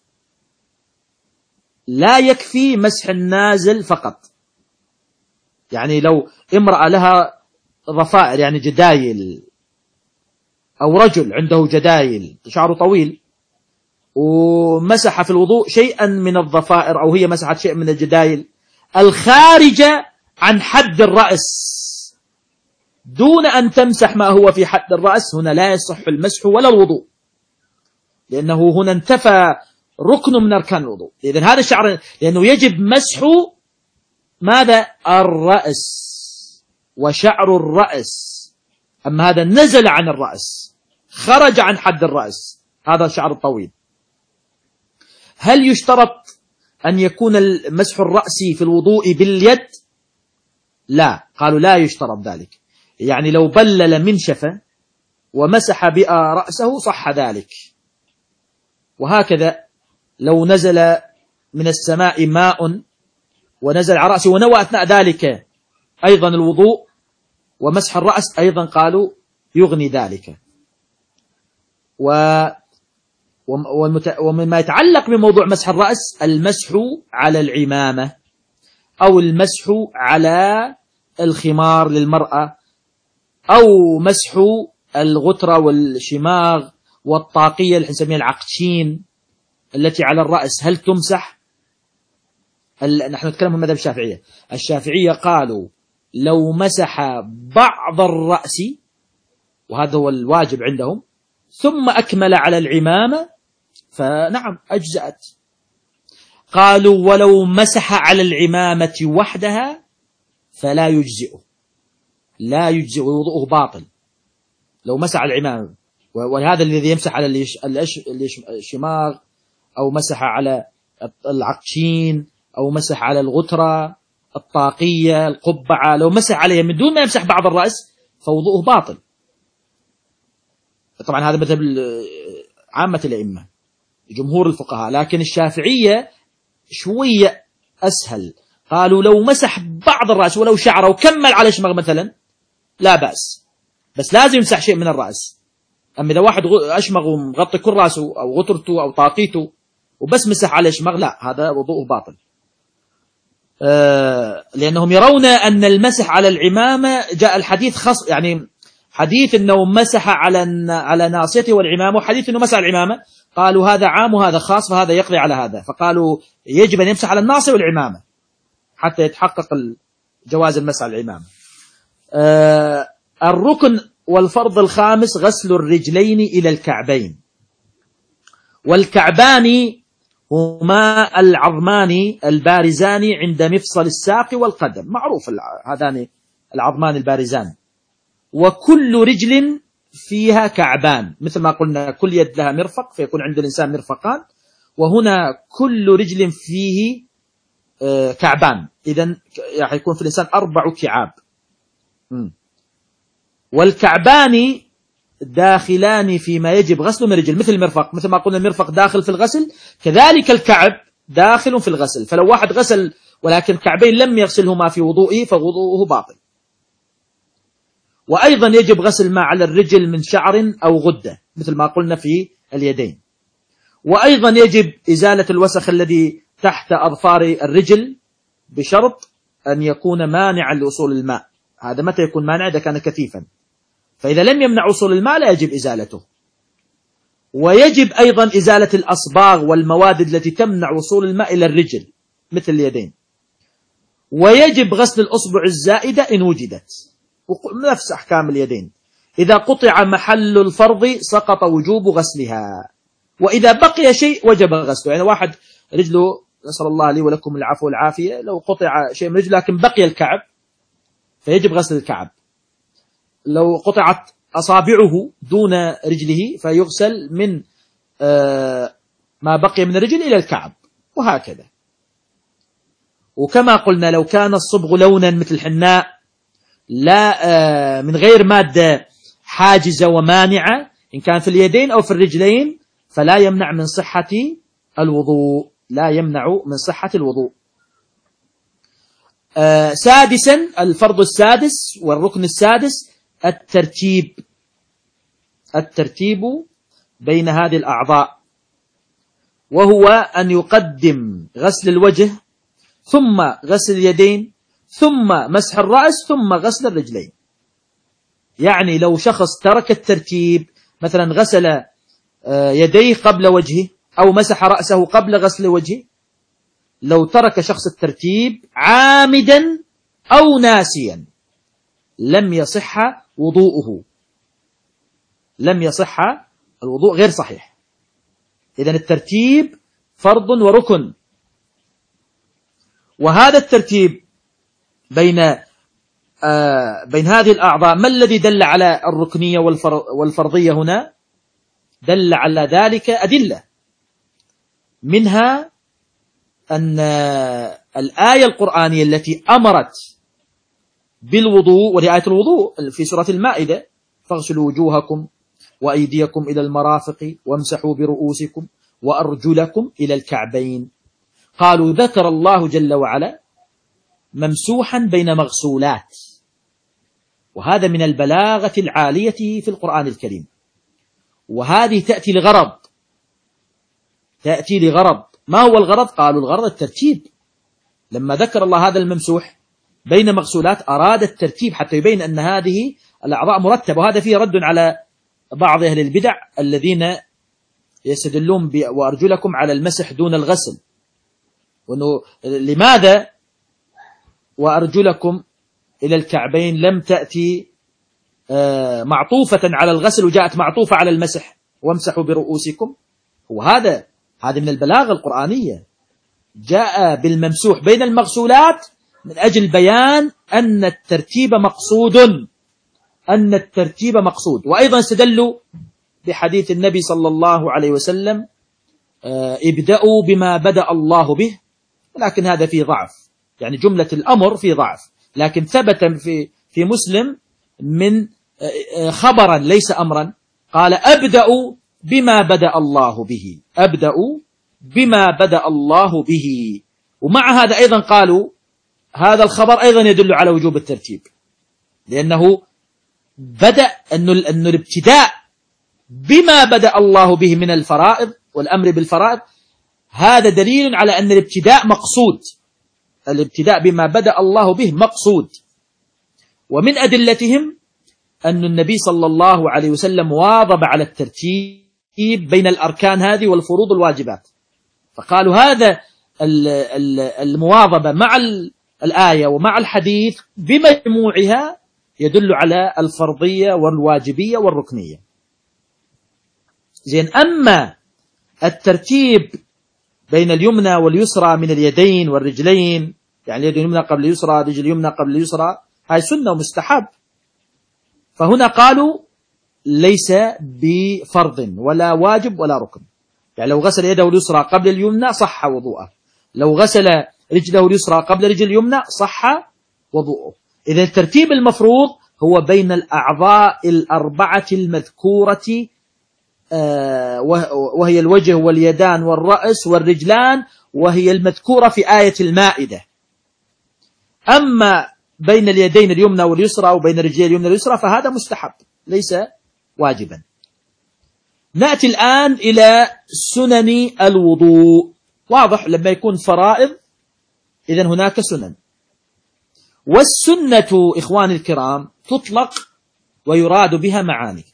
لا يكفي مسح النازل فقط. يعني لو امرأة لها ضفائر يعني جدايل، أو رجل عنده جدايل شعره طويل ومسح في الوضوء شيئا من الضفائر، أو هي مسحت شيء من الجدايل الخارجة عن حد الرأس دون أن تمسح ما هو في حد الرأس، هنا لا يصح المسح ولا الوضوء، لأنه هنا انتفى ركن من أركان الوضوء. إذن هذا الشعر لأنه يجب مسح ماذا؟ الرأس وشعر الرأس. أما هذا نزل عن الرأس، خرج عن حد الرأس، هذا الشعر الطويل. هل يشترط أن يكون مسح الرأس في الوضوء باليد؟ لا، قالوا لا يشترط ذلك. يعني لو بلل منشفة ومسح بها رأسه صح ذلك. وهكذا لو نزل من السماء ماء ونزل على رأسه ونوى أثناء ذلك أيضا الوضوء ومسح الرأس أيضا قالوا يغني ذلك. و ومما يتعلق بموضوع مسح الرأس المسح على العمامة أو المسح على الخمار للمرأة أو مسح الغترة والشماغ والطاقية اللي نسميها العقشين التي على الرأس، هل تمسح؟ نحن نتكلم عن مذهب الشافعية. الشافعية قالوا لو مسح بعض الرأس، وهذا هو الواجب عندهم، ثم أكمل على العمامة فنعم أجزأت. قالوا ولو مسح على العمامة وحدها فلا يجزئه، لا يجزئ وضوءه باطل لو مسح على العمامة. وهذا الذي يمسح على الشماغ أو مسح على العقشين أو مسح على الغترة الطاقية القبعة، لو مسح عليها من دون ما يمسح بعض الرأس فوضوءه باطل. طبعا هذا مذهب عامة الأئمة جمهور الفقهاء، لكن الشافعية شوية أسهل، قالوا لو مسح بعض الرأس ولو شعره وكمل على شماغ مثلا لا بأس، بس لازم يمسح شيء من الرأس. أما إذا واحد أشمغ ومغطي كل رأسه أو غترته أو طاقيته وبس مسح على شماغ لا، هذا وضوءه باطل. آه لأنهم يرون أن المسح على العمامة جاء الحديث خاص، يعني حديث أنه مسح على على ناصيته والعمامة، وحديث أنه مسح العمامة، قالوا هذا عام وهذا خاص فهذا يقضي على هذا، فقالوا يجب أن يمسح على الناصية والعمامة حتى يتحقق جواز المسح على العمامة. آه الركن والفرض الخامس غسل الرجلين إلى الكعبين. والكعبان هما العظمان البارزان عند مفصل الساق والقدم، معروف هذان العظمان البارزان. وكل رجل فيها كعبان، مثل ما قلنا كل يد لها مرفق فيكون عند الإنسان مرفقان، وهنا كل رجل فيه كعبان، إذن يكون في الإنسان أربع كعاب. والكعبان داخلان فيما يجب غسله من الرجل، مثل المرفق، مثل ما قلنا المرفق داخل في الغسل كذلك الكعب داخل في الغسل. فلو واحد غسل ولكن كعبين لم يغسلهما في وضوئه فوضوءه باطل. وأيضا يجب غسل ما على الرجل من شعر أو غدة مثل ما قلنا في اليدين. وأيضا يجب إزالة الوسخ الذي تحت أظفار الرجل بشرط أن يكون مانعا لوصول الماء. هذا متى يكون مانع؟ إذا كان كثيفا، فإذا لم يمنع وصول الماء لا يجب إزالته. ويجب أيضا إزالة الأصباغ والمواد التي تمنع وصول الماء إلى الرجل مثل اليدين. ويجب غسل الأصبع الزائدة إن وجدت، نفس أحكام اليدين. إذا قطع محل الفرض سقط وجوب غسلها، وإذا بقي شيء وجب غسله. يعني واحد رجله، نسأل الله لي ولكم العفو والعافية، لو قطع شيء من رجله لكن بقي الكعب فيجب غسل الكعب. لو قطعت أصابعه دون رجله فيغسل من ما بقي من الرجل إلى الكعب، وهكذا. وكما قلنا لو كان الصبغ لونا مثل الحناء لا من غير مادة حاجزة ومانعة، إن كان في اليدين أو في الرجلين، فلا يمنع من صحة الوضوء، لا يمنع من صحة الوضوء. آه سادسا، الفرض السادس والركن السادس الترتيب، الترتيب بين هذه الأعضاء، وهو أن يقدم غسل الوجه ثم غسل اليدين ثم مسح الرأس ثم غسل الرجلين. يعني لو شخص ترك الترتيب، مثلا غسل يديه قبل وجهه أو مسح رأسه قبل غسل وجهه، لو ترك شخص الترتيب عامدا أو ناسيا لم يصح وضوءه، لم يصح الوضوء، غير صحيح. إذن الترتيب فرض وركن، وهذا الترتيب بين آه بين هذه الأعضاء، ما الذي دل على الركنية والفرضية هنا؟ دل على ذلك أدلة، منها أن الآية القرآنية التي أمرت بالوضوء، ورعاية الوضوء في سورة المائدة: فاغسلوا وجوهكم وأيديكم إلى المرافق وامسحوا برؤوسكم وأرجلكم إلى الكعبين. قالوا ذكر الله جل وعلا ممسوحا بين مغسولات، وهذا من البلاغة العالية في القرآن الكريم. وهذه تأتي لغرض، تأتي لغرض. ما هو الغرض؟ قالوا الغرض الترتيب. لما ذكر الله هذا الممسوح بين مغسولات أراد الترتيب حتى يبين أن هذه الأعضاء مرتبة. وهذا فيه رد على بعض أهل البدع الذين يستدلون وأرجلكم على المسح دون الغسل، وأنه لماذا وأرجلكم إلى الكعبين لم تأتي معطوفة على الغسل وجاءت معطوفة على المسح وامسحوا برؤوسكم؟ وهذا هذا من البلاغة القرآنية، جاء بالممسوح بين المغسولات من أجل بيان أن الترتيب مقصود، أن الترتيب مقصود. وأيضا استدلوا بحديث النبي صلى الله عليه وسلم: ابدأوا بما بدأ الله به، لكن هذا فيه ضعف، يعني جملة الأمر فيه ضعف، لكن ثبت في في مسلم من خبرا ليس أمرا، قال: أبدأوا بما بدأ الله به، أبدأوا بما بدأ الله به. ومع هذا أيضا قالوا هذا الخبر أيضا يدل على وجوب الترتيب، لأنه بدأ أنه أنه الابتداء بما بدأ الله به من الفرائض والأمر بالفرائض، هذا دليل على أن الابتداء مقصود، الابتداء بما بدأ الله به مقصود. ومن أدلتهم أن النبي صلى الله عليه وسلم واظب على الترتيب بين الأركان هذه والفروض والواجبات، فقالوا هذا المواظبة مع الآية ومع الحديث بمجموعها يدل على الفرضية والواجبية والركنية. زين، أما الترتيب بين اليمنى واليسرى من اليدين والرجلين، يعني اليد اليمنى قبل اليسرى، رجل اليمنى قبل اليسرى، هاي سنة ومستحب، فهنا قالوا ليس بفرض ولا واجب ولا ركن. يعني لو غسل يده اليسرى قبل اليمنى صح وضوءه، لو غسل رجله اليسرى قبل رجل اليمنى صح وضوءه. إذا الترتيب المفروض هو بين الأعضاء الأربعة المذكورة، وهي الوجه واليدان والرأس والرجلان، وهي المذكورة في آية المائدة. أما بين اليدين اليمنى واليسرى وبين الرجلين اليمنى واليسرى فهذا مستحب ليس واجبا. نأتي الآن إلى سنن الوضوء. واضح لما يكون فرائض إذن هناك سنن. والسنة إخواني الكرام تطلق ويراد بها معاني.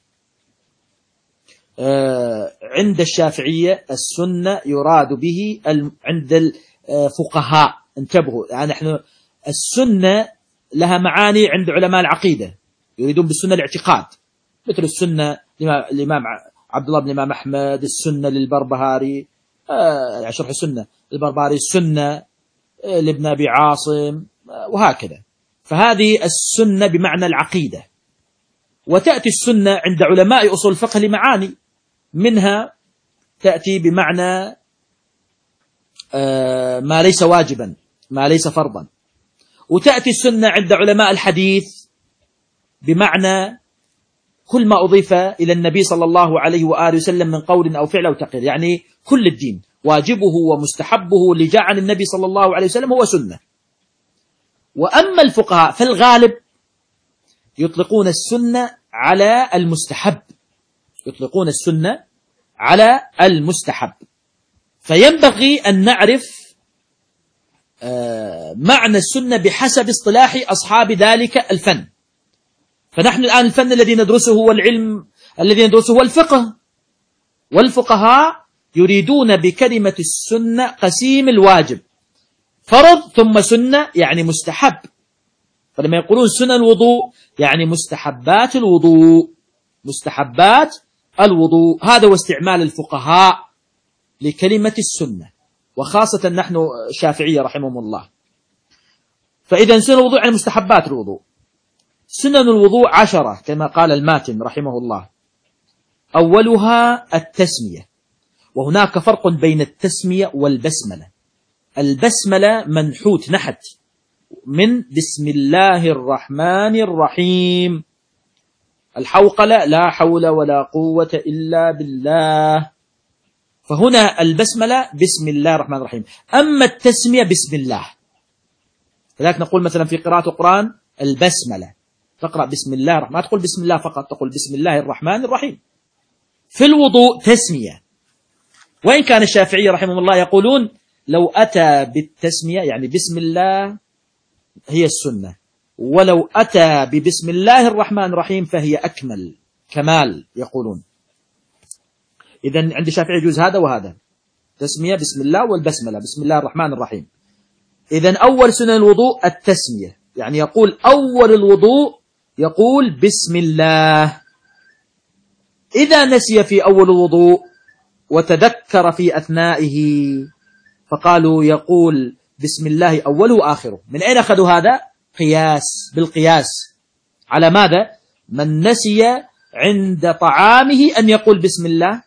عند الشافعية السنة يراد به عند الفقهاء، انتبهوا، يعني نحن السنة لها معاني عند علماء العقيدة، يريدون بالسنة الاعتقاد، مثل السنة الإمام عبد الله بن الإمام أحمد، السنة للبربهاري آه شرح السنة البربهاري، السنة لابن أبي عاصم وهكذا. فهذه السنة بمعنى العقيدة. وتأتي السنة عند علماء أصول الفقه لمعاني، منها تأتي بمعنى آه ما ليس واجبا، ما ليس فرضا. وتأتي السنة عند علماء الحديث بمعنى كل ما أضيف إلى النبي صلى الله عليه وآله وسلم من قول أو فعل أو تقرير، يعني كل الدين واجبه ومستحبه اللي جاء عن النبي صلى الله عليه وسلم هو سنة. وأما الفقهاء فالغالب يطلقون السنة على المستحب، يطلقون السنة على المستحب. فينبغي أن نعرف معنى السنة بحسب اصطلاح أصحاب ذلك الفن. فنحن الآن الفن الذي ندرسه هو العلم الذي ندرسه هو الفقه، والفقهاء يريدون بكلمة السنة قسيم الواجب، فرض ثم سنة يعني مستحب. فلما يقولون سنن الوضوء يعني مستحبات الوضوء، مستحبات الوضوء، هذا هو استعمال الفقهاء لكلمة السنة، وخاصة نحن الشافعية رحمهم الله. فإذا سنن الوضوء يعني مستحبات الوضوء. سنن الوضوء عشرة كما قال الماتن رحمه الله. أولها التسمية، وهناك فرق بين التسمية والبسملة. البسملة منحوت نحت من بسم الله الرحمن الرحيم، الحوقلة لا حول ولا قوة إلا بالله. فهنا البسملة بسم الله الرحمن الرحيم، أما التسمية بسم الله. لذلك نقول مثلا في قراءة القرآن البسملة، تقرأ بسم الله الرحمن، ما تقول بسم الله فقط، تقول بسم الله الرحمن الرحيم. في الوضوء تسمية، وإن كان الشافعي رحمه الله يقولون لو أتى بالتسمية يعني بسم الله هي السنة، ولو أتى ببسم الله الرحمن الرحيم فهي أكمل كمال يقولون. إذن عند الشافعي يجوز هذا وهذا، تسمية بسم الله والبسملة بسم الله الرحمن الرحيم. إذن أول سنة الوضوء التسمية، يعني يقول أول الوضوء يقول بسم الله. إذا نسي في أول الوضوء وتذكر في أثنائه فقالوا يقول بسم الله أوله وآخره. من أين أخذوا هذا؟ قياس، بالقياس على ماذا؟ من نسي عند طعامه أن يقول بسم الله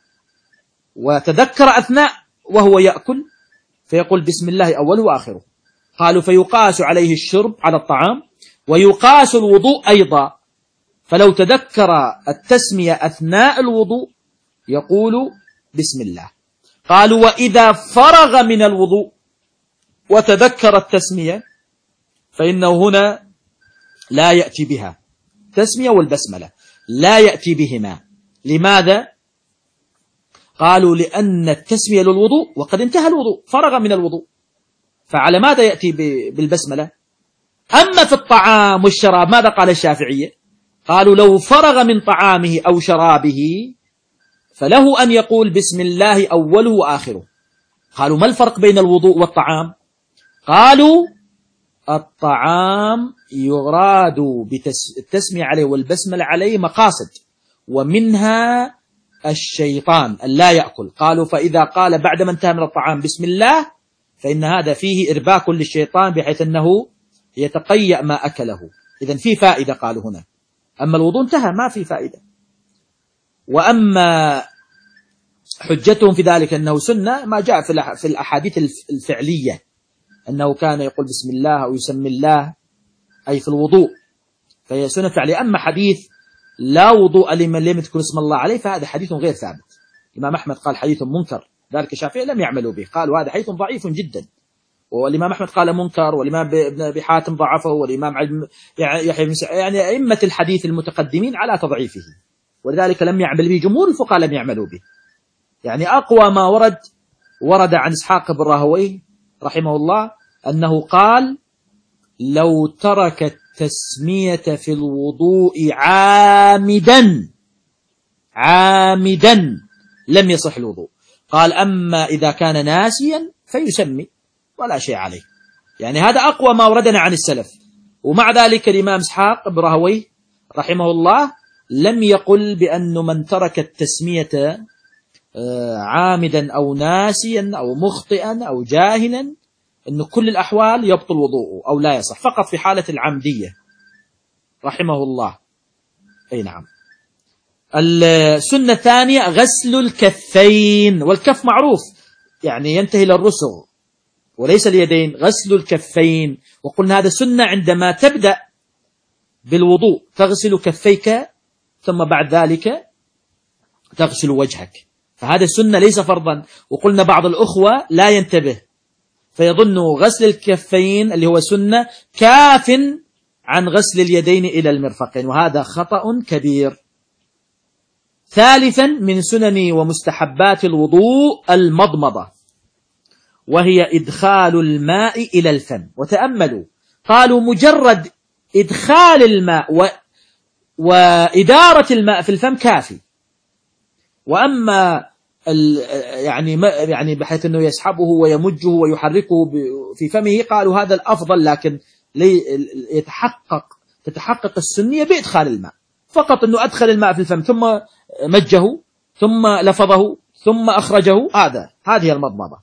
وتذكر أثناء وهو يأكل فيقول بسم الله أوله وآخره. قالوا فيقاس عليه الشرب على الطعام، ويقاس الوضوء أيضا. فلو تذكر التسمية أثناء الوضوء يقول بسم الله. قالوا وإذا فرغ من الوضوء وتذكر التسمية فإنه هنا لا يأتي بها، تسمية والبسملة لا يأتي بهما. لماذا؟ قالوا لأن التسمية للوضوء وقد انتهى الوضوء، فرغ من الوضوء، فعلى ماذا يأتي بالبسملة؟ أما في الطعام والشراب ماذا قال الشافعية؟ قالوا لو فرغ من طعامه أو شرابه فله أن يقول بسم الله أوله وآخره. قالوا ما الفرق بين الوضوء والطعام؟ قالوا الطعام يراد بالتسمية عليه والبسملة عليه مقاصد، ومنها الشيطان أن لا يأكل. قالوا فإذا قال بعدما انتهى من الطعام بسم الله فإن هذا فيه إرباك للشيطان بحيث أنه يتقيأ ما أكله. إذن في فائدة قالوا هنا. أما الوضوء انتهى ما في فائدة. وأما حجتهم في ذلك أنه سنة ما جاء في الأحاديث الفعلية أنه كان يقول بسم الله أو يسمي الله أي في الوضوء، فهي سنة فعلية. أما حديث لا وضوء لمن لم يذكر اسم الله عليه فهذا حديث غير ثابت. الإمام أحمد قال حديث منكر، ذلك الشافعي لم يعملوا به، قالوا هذا حديث ضعيف جدا. والإمام أحمد قال منكر، والإمام ابن أبي حاتم ضعفه، والإمام يحيى بن يعني أئمة الحديث المتقدمين على تضعيفه، ولذلك لم يعمل به جمهور الفقهاء، لم يعملوا به. يعني أقوى ما ورد ورد عن إسحاق بن راهويه رحمه الله أنه قال لو ترك التسمية في الوضوء عامدا عامدا لم يصح الوضوء. قال أما إذا كان ناسيا فيسمي ولا شيء عليه. يعني هذا أقوى ما وردنا عن السلف. ومع ذلك الإمام إسحاق بن راهويه رحمه الله لم يقل بأن من ترك التسمية عامدا أو ناسيا أو مخطئا أو جاهلا أن كل الأحوال يبطل وضوءه أو لا يصح، فقط في حالة العمدية رحمه الله. أي نعم. السنة الثانية غسل الكفين، والكف معروف يعني ينتهي للرسغ وليس اليدين، غسل الكفين. وقلنا هذا سنة عندما تبدأ بالوضوء تغسل كفيك ثم بعد ذلك تغسل وجهك، فهذا سنة ليس فرضا. وقلنا بعض الأخوة لا ينتبه فيظن غسل الكفين اللي هو سنة كاف عن غسل اليدين إلى المرفقين، وهذا خطأ كبير. ثالثا من سنن ومستحبات الوضوء المضمضة، وهي إدخال الماء إلى الفم. وتأملوا قالوا مجرد إدخال الماء و... وإدارة الماء في الفم كافي، وأما ال... يعني ما... يعني بحيث أنه يسحبه ويمجه ويحركه ب... في فمه، قالوا هذا الأفضل، لكن لي... يتحقق تتحقق السنية بإدخال الماء، فقط أنه أدخل الماء في الفم ثم مجه ثم لفظه ثم أخرجه، هذا هذه المضمضة.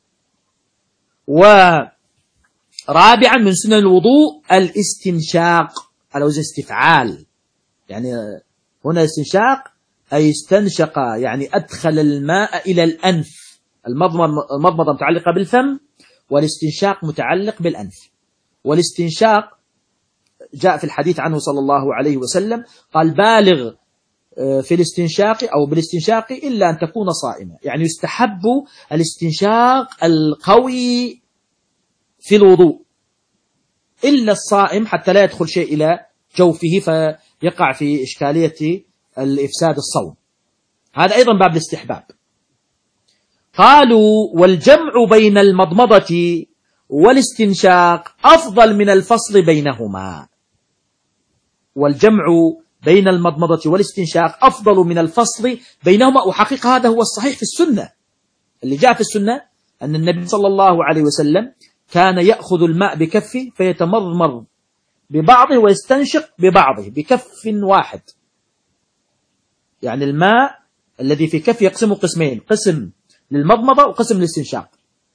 ورابعا من سنن الوضوء الاستنشاق على وزن استفعال، يعني هنا استنشاق أي استنشق يعني أدخل الماء إلى الأنف. المضمضة متعلقة بالفم والاستنشاق متعلق بالأنف. والاستنشاق جاء في الحديث عنه صلى الله عليه وسلم قال بالغ في الاستنشاق أو بالاستنشاق إلا أن تكون صائما، يعني يستحب الاستنشاق القوي في الوضوء إلا الصائم حتى لا يدخل شيء إلى جوفه فيقع في إشكالية الإفساد الصوم. هذا أيضا باب الاستحباب. قالوا والجمع بين المضمضة والاستنشاق أفضل من الفصل بينهما. والجمع بين المضمضة والاستنشاق أفضل من الفصل بينهما، وحقيقة هذا هو الصحيح في السنة. اللي جاء في السنة أن النبي صلى الله عليه وسلم كان يأخذ الماء بكفه فيتمضمض ببعضه ويستنشق ببعضه بكف واحد، يعني الماء الذي في كف يقسمه قسمين، قسم للمضمضة وقسم للاستنشاق.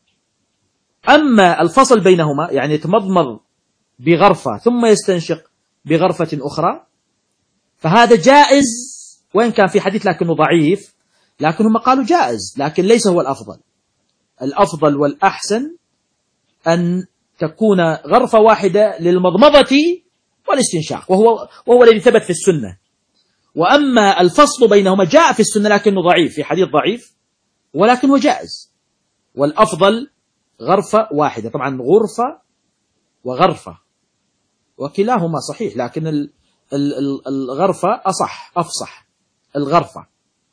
أما الفصل بينهما يعني يتمضمض بغرفة ثم يستنشق بغرفة أخرى، فهذا جائز، وإن كان في حديث لكنه ضعيف، لكن هم قالوا جائز لكن ليس هو الأفضل. الأفضل والأحسن أن تكون غرفة واحدة للمضمضة والاستنشاق، وهو, وهو الذي ثبت في السنة. وأما الفصل بينهما جاء في السنة لكنه ضعيف، في حديث ضعيف، ولكنه جائز. والأفضل غرفة واحدة، طبعا غرفة وغرفة وكلاهما صحيح، لكن الغرفة أصح أفصح الغرفة.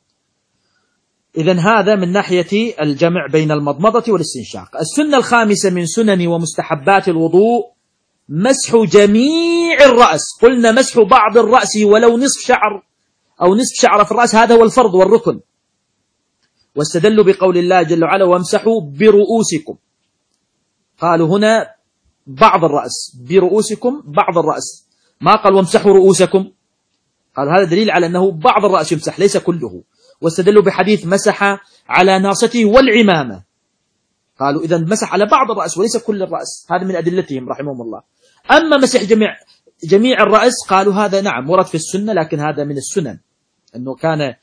إذن هذا من ناحية الجمع بين المضمضة والاستنشاق. السنة الخامسة من سنن ومستحبات الوضوء مسح جميع الرأس. قلنا مسح بعض الرأس ولو نصف شعر أو نصف شعر في الرأس، هذا هو الفرض والركن. واستدلوا بقول الله جل وعلا وامسحوا برؤوسكم، قالوا هنا بعض الرأس، برؤوسكم بعض الرأس، ما قال وامسحوا رؤوسكم، قالوا هذا دليل على أنه بعض الرأس يمسح ليس كله. واستدلوا بحديث مسح على ناصته والعمامة، قالوا إذا مسح على بعض الرأس وليس كل الرأس، هذا من أدلتهم رحمهم الله. أما مسح جميع جميع الرأس قالوا هذا نعم ورد في السنة، لكن هذا من السنن أنه كان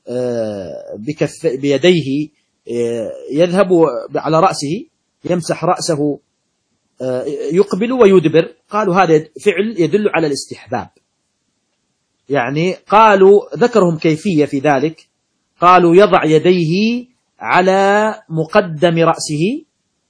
بكف بيديه يذهب على رأسه يمسح رأسه يقبل ويدبر، قالوا هذا فعل يدل على الاستحباب. يعني قالوا ذكرهم كيفية في ذلك، قالوا يضع يديه على مقدم رأسه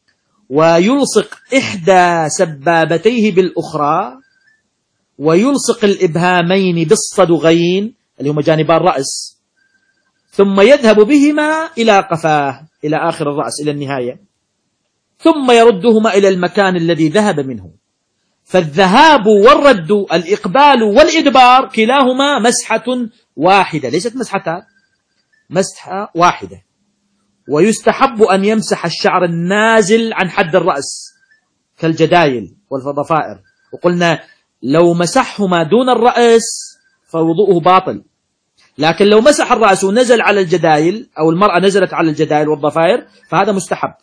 ويلصق إحدى سبابتيه بالأخرى ويلصق الإبهامين بالصدغين اللي هما جانبا الرأس، ثم يذهب بهما إلى قفاه إلى آخر الرأس إلى النهاية، ثم يردهما إلى المكان الذي ذهب منه. فالذهاب والرد الإقبال والإدبار كلاهما مسحة واحدة، ليست مسحتان، مسحة واحدة. ويستحب أن يمسح الشعر النازل عن حد الرأس كالجدايل والضفائر، وقلنا لو مسحهما دون الرأس فوضوءه باطل، لكن لو مسح الرأس ونزل على الجدايل أو المرأة نزلت على الجدايل والضفائر فهذا مستحب.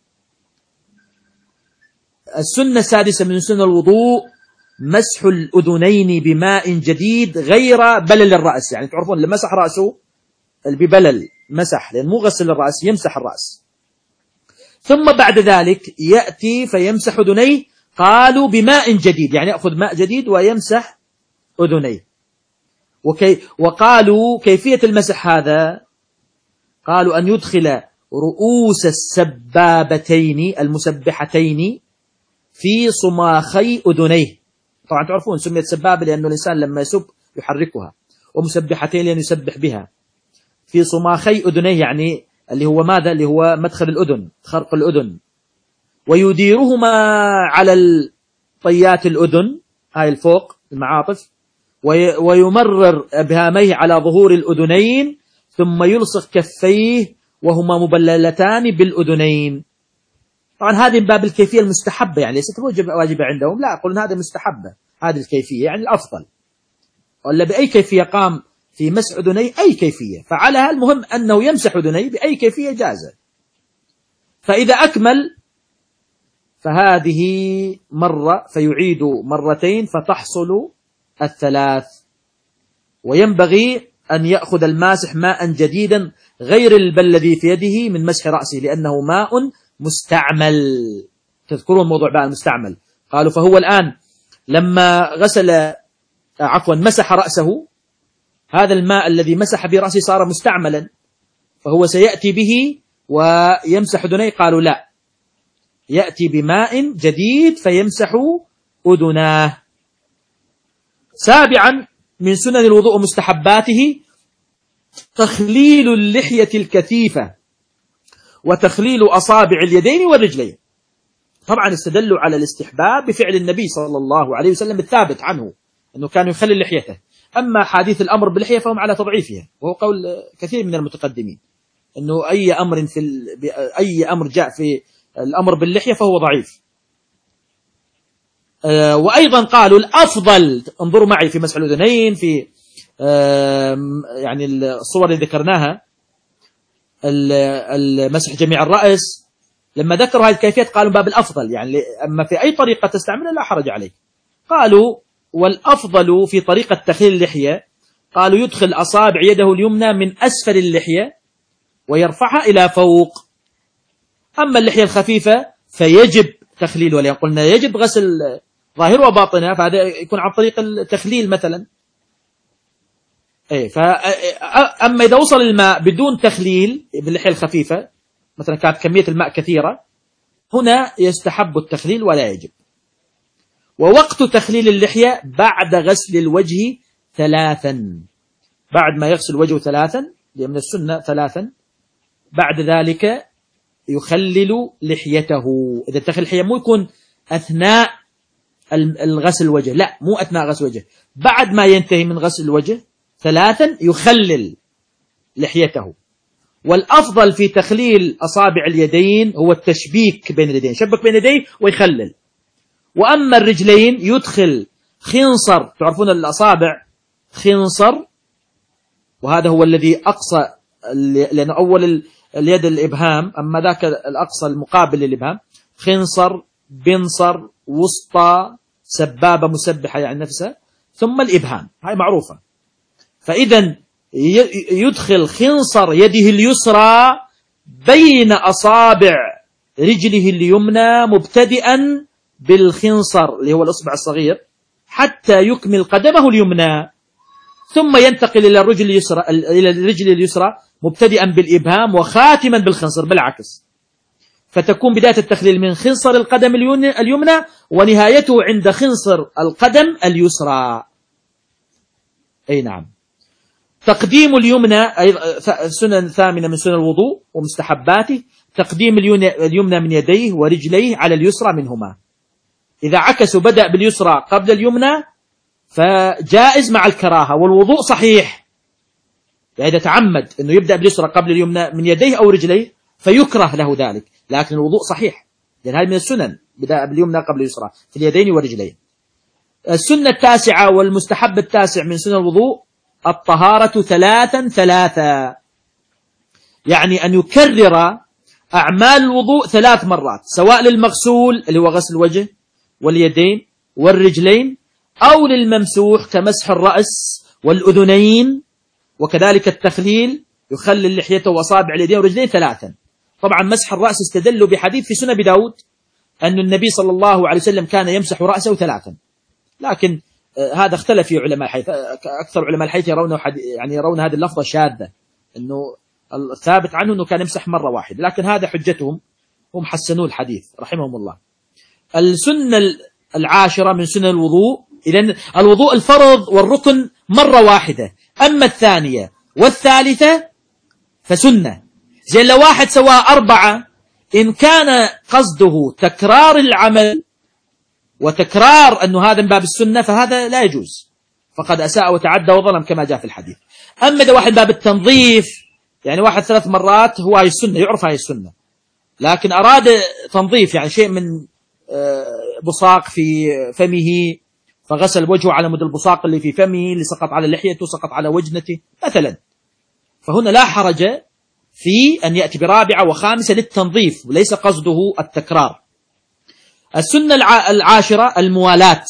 السنة السادسة من سنن الوضوء مسح الأذنين بماء جديد غير بلل الرأس، يعني تعرفون اللي مسح رأسه ببلل مسح، لأن مو غسل الرأس، يمسح الرأس. ثم بعد ذلك يأتي فيمسح أذنيه، قالوا بماء جديد، يعني يأخذ ماء جديد ويمسح أذنيه. وكي وقالوا كيفية المسح هذا، قالوا أن يدخل رؤوس السبابتين المسبحتين في صماخي أذنيه. طبعا تعرفون سميت سبابة لأنه الإنسان لما يسب يحركها، ومسبحتين لأنه يسبح بها. في صماخي أذنيه يعني اللي هو ماذا؟ اللي هو مدخل الأذن، خرق الأذن. ويديرهما على طيات الأذن، هاي الفوق المعاطف، ويمرر إبهاميه على ظهور الأذنين، ثم يلصق كفيه وهما مبللتان بالأذنين. طبعا هذه من باب الكيفية المستحبة، يعني ليست واجبة عندهم، لا، قلنا هذه مستحبة، هذه الكيفية يعني الأفضل. ولا بأي كيفية قام في مسح أذنيه أي كيفية فعلها، المهم أنه يمسح أذنيه بأي كيفية جازة. فإذا أكمل فهذه مرة فيعيد مرتين فتحصل الثلاث. وينبغي أن يأخذ الماسح ماء جديدا غير البل الذي في يده من مسح رأسه، لأنه ماء مستعمل. تذكرون موضوع ماء المستعمل؟ قالوا فهو الآن لما غسل عفوا مسح رأسه، هذا الماء الذي مسح برأسه صار مستعملا، فهو سيأتي به ويمسح أذنيه. قالوا لا، يأتي بماء جديد فيمسح أذناه. سابعا من سنن الوضوء ومستحباته تخليل اللحية الكثيفة وتخليل أصابع اليدين والرجلين. طبعا استدلوا على الاستحباب بفعل النبي صلى الله عليه وسلم الثابت عنه أنه كان يخلل لحيته. أما حديث الأمر باللحية فهم على تضعيفها، وهو قول كثير من المتقدمين أنه أي أمر في ال... أي أمر جاء في الأمر باللحية فهو ضعيف. أه وأيضا قالوا الأفضل، انظروا معي في مسح الأذنين، في أه يعني الصور اللي ذكرناها، المسح جميع الرأس، لما ذكروا هذه الكيفية قالوا باب الأفضل، يعني أما في أي طريقة تستعملها لا حرج عليك. قالوا والأفضل في طريقة تخليل اللحية، قالوا يدخل أصابع يده اليمنى من أسفل اللحية ويرفعها إلى فوق. أما اللحية الخفيفة فيجب تخليل، ولأن قلنا يجب غسل ظاهر وباطنها، فهذا يكون عن طريق التخليل مثلا. أي فأما إذا وصل الماء بدون تخليل باللحية الخفيفة، مثلا كانت كمية الماء كثيرة، هنا يستحب التخليل ولا يجب. ووقت تخليل اللحية بعد غسل الوجه ثلاثا، بعد ما يغسل وجهه ثلاثا، لأن السنة ثلاثا، بعد ذلك يخلل لحيته. إذا تخلل اللحية مو يكون أثناء الغسل الوجه، لا، مو أثناء غسل الوجه، بعد ما ينتهي من غسل الوجه ثلاثا يخلل لحيته. والأفضل في تخليل أصابع اليدين هو التشبيك بين اليدين، شبك بين يديه ويخلل. وأما الرجلين يدخل خنصر، تعرفون الأصابع خنصر، وهذا هو الذي أقصى، لأن أول اليد الإبهام، أما ذاك الأقصى المقابل للإبهام، خنصر، بنصر، وسطى، سبابة مسبحة يعني نفسها، ثم الإبهام، هاي معروفة. فإذا يدخل خنصر يده اليسرى بين أصابع رجله اليمنى مبتدئا بالخنصر اللي هو الأصبع الصغير حتى يكمل قدمه اليمنى، ثم ينتقل إلى الرجل اليسرى إلى الرجل اليسرى مبتدئا بالإبهام وخاتما بالخنصر بالعكس. فتكون بداية التخليل من خنصر القدم اليمنى ونهايته عند خنصر القدم اليسرى. أي نعم. تقديم اليمنى سنن ثامنة من سنن الوضوء ومستحباته، تقديم اليمنى من يديه ورجليه على اليسرى منهما. إذا عكسوا بدأ باليسرى قبل اليمنى فجائز مع الكراهة، والوضوء صحيح. يعني إذا تعمد أنه يبدأ باليسرى قبل اليمنى من يديه أو رجليه فيكره له ذلك، لكن الوضوء صحيح، لأن هذه من السنن بدأ باليمنى قبل اليسرى في اليدين والرجلين. السنة التاسعة والمستحب التاسع من سنن الوضوء الطهارة ثلاثا ثلاثا، يعني أن يكرر أعمال الوضوء ثلاث مرات، سواء للمغسول اللي هو غسل الوجه واليدين والرجلين، أو للممسوح كمسح الرأس والأذنين، وكذلك التخليل يخلل لحيته وأصابع اليدين والرجلين ثلاثا. طبعا مسح الرأس استدلوا بحديث في سنن أبي داود أن النبي صلى الله عليه وسلم كان يمسح رأسه ثلاثا، لكن هذا اختلف في علماء الحديث. أكثر علماء الحديث يرون يعني يرون هذه اللفظة شاذة، أنه الثابت عنه أنه كان يمسح مرة واحدة، لكن هذا حجتهم، هم حسنوا الحديث رحمهم الله. السنة العاشرة من سنن الوضوء، إذن الوضوء الفرض والركن مرة واحدة، أما الثانية والثالثة فسنة. زي لو واحد سوى أربعة، إن كان قصده تكرار العمل وتكرار أنه هذا من باب السنة فهذا لا يجوز، فقد أساء وتعدى وظلم كما جاء في الحديث. أما إذا واحد باب التنظيف، يعني واحد ثلاث مرات هو هاي السنة، يعرف هاي السنة، لكن أراد تنظيف يعني شيء من بصاق في فمه فغسل وجهه على مد البصاق اللي في فمه اللي سقط على لحيته سقط على وجنته مثلا، فهنا لا حرج في أن يأتي برابعة وخامسة للتنظيف وليس قصده التكرار. السنة العاشرة الموالاة،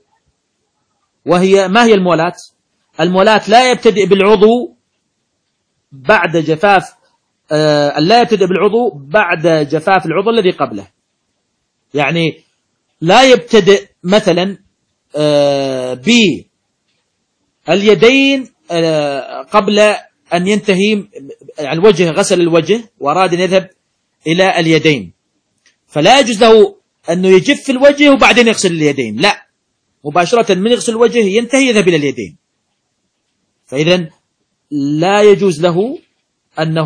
وهي ما هي الموالاة؟ الموالاة لا يبتدئ بالعضو بعد جفاف آه لا يبتدئ بالعضو بعد جفاف العضو الذي قبله، يعني لا يبتدئ مثلا آه باليدين آه قبل أن ينتهي الوجه، غسل الوجه وأراد أن يذهب إلى اليدين، فلا يجوز له أنه يجف الوجه وبعدين يغسل اليدين، لا، مباشرة من يغسل الوجه ينتهي يذهب إلى اليدين. فإذا لا يجوز له أنه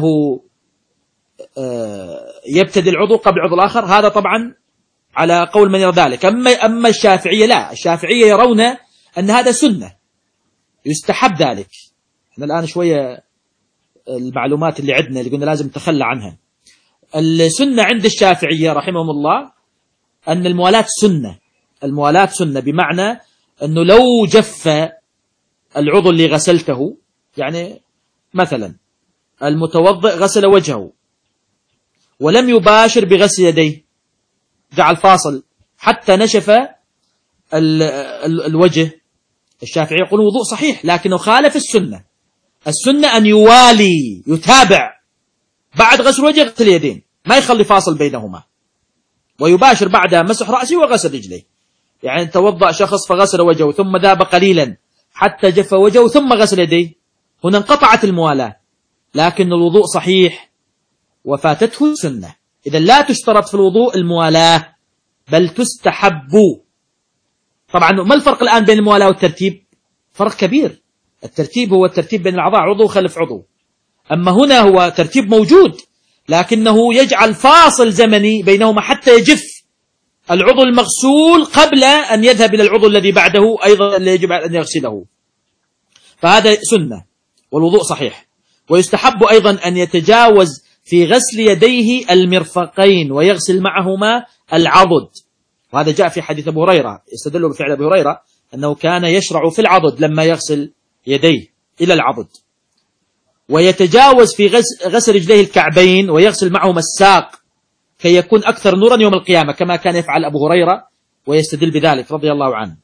يبتدي العضو قبل العضو الآخر، هذا طبعا على قول من يرى ذلك. أما, أما الشافعية لا، الشافعية يرون أن هذا سنة يستحب ذلك. احنا الآن شوية المعلومات اللي عندنا اللي قلنا لازم نتخلى عنها. السنة عند الشافعية رحمهم الله أن الموالاة سنة، الموالاة سنة بمعنى أنه لو جف العضو اللي غسلته، يعني مثلا المتوضئ غسل وجهه ولم يباشر بغسل يديه، جعل فاصل حتى نشف ال ال الوجه، الشافعي يقول وضوء صحيح لكنه خالف السنة. السنة أن يوالي يتابع بعد غسل الوجه غسل اليدين، ما يخلي فاصل بينهما، ويباشر بعدها مسح رأسه وغسل رجليه. يعني توضأ شخص فغسل وجهه ثم ذاب قليلا حتى جف وجهه ثم غسل يديه، هنا انقطعت الموالاة، لكن الوضوء صحيح وفاتته السنة. إذا لا تشترط في الوضوء الموالاة بل تستحب. طبعا ما الفرق الآن بين الموالاة والترتيب؟ فرق كبير. الترتيب هو الترتيب بين الأعضاء، عضو خلف عضو، أما هنا هو ترتيب موجود لكنه يجعل فاصل زمني بينهما حتى يجف العضو المغسول قبل أن يذهب إلى العضو الذي بعده أيضا اللي يجب أن يغسله، فهذا سنة والوضوء صحيح. ويستحب أيضا أن يتجاوز في غسل يديه المرفقين ويغسل معهما العضد، وهذا جاء في حديث أبو هريرة، يستدل بفعل أبو هريرة أنه كان يشرع في العضد لما يغسل يديه إلى العضد. ويتجاوز في غسل رجليه الكعبين ويغسل معهما الساق كي يكون أكثر نورا يوم القيامة كما كان يفعل أبو هريرة ويستدل بذلك رضي الله عنه.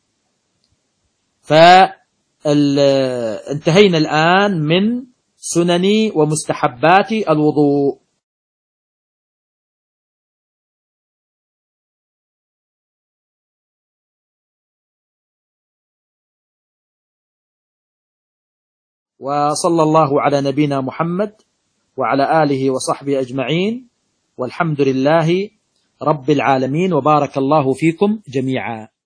فانتهينا الآن من سنن ومستحبات الوضوء. وصلى الله على نبينا محمد وعلى آله وصحبه أجمعين، والحمد لله رب العالمين، وبارك الله فيكم جميعا.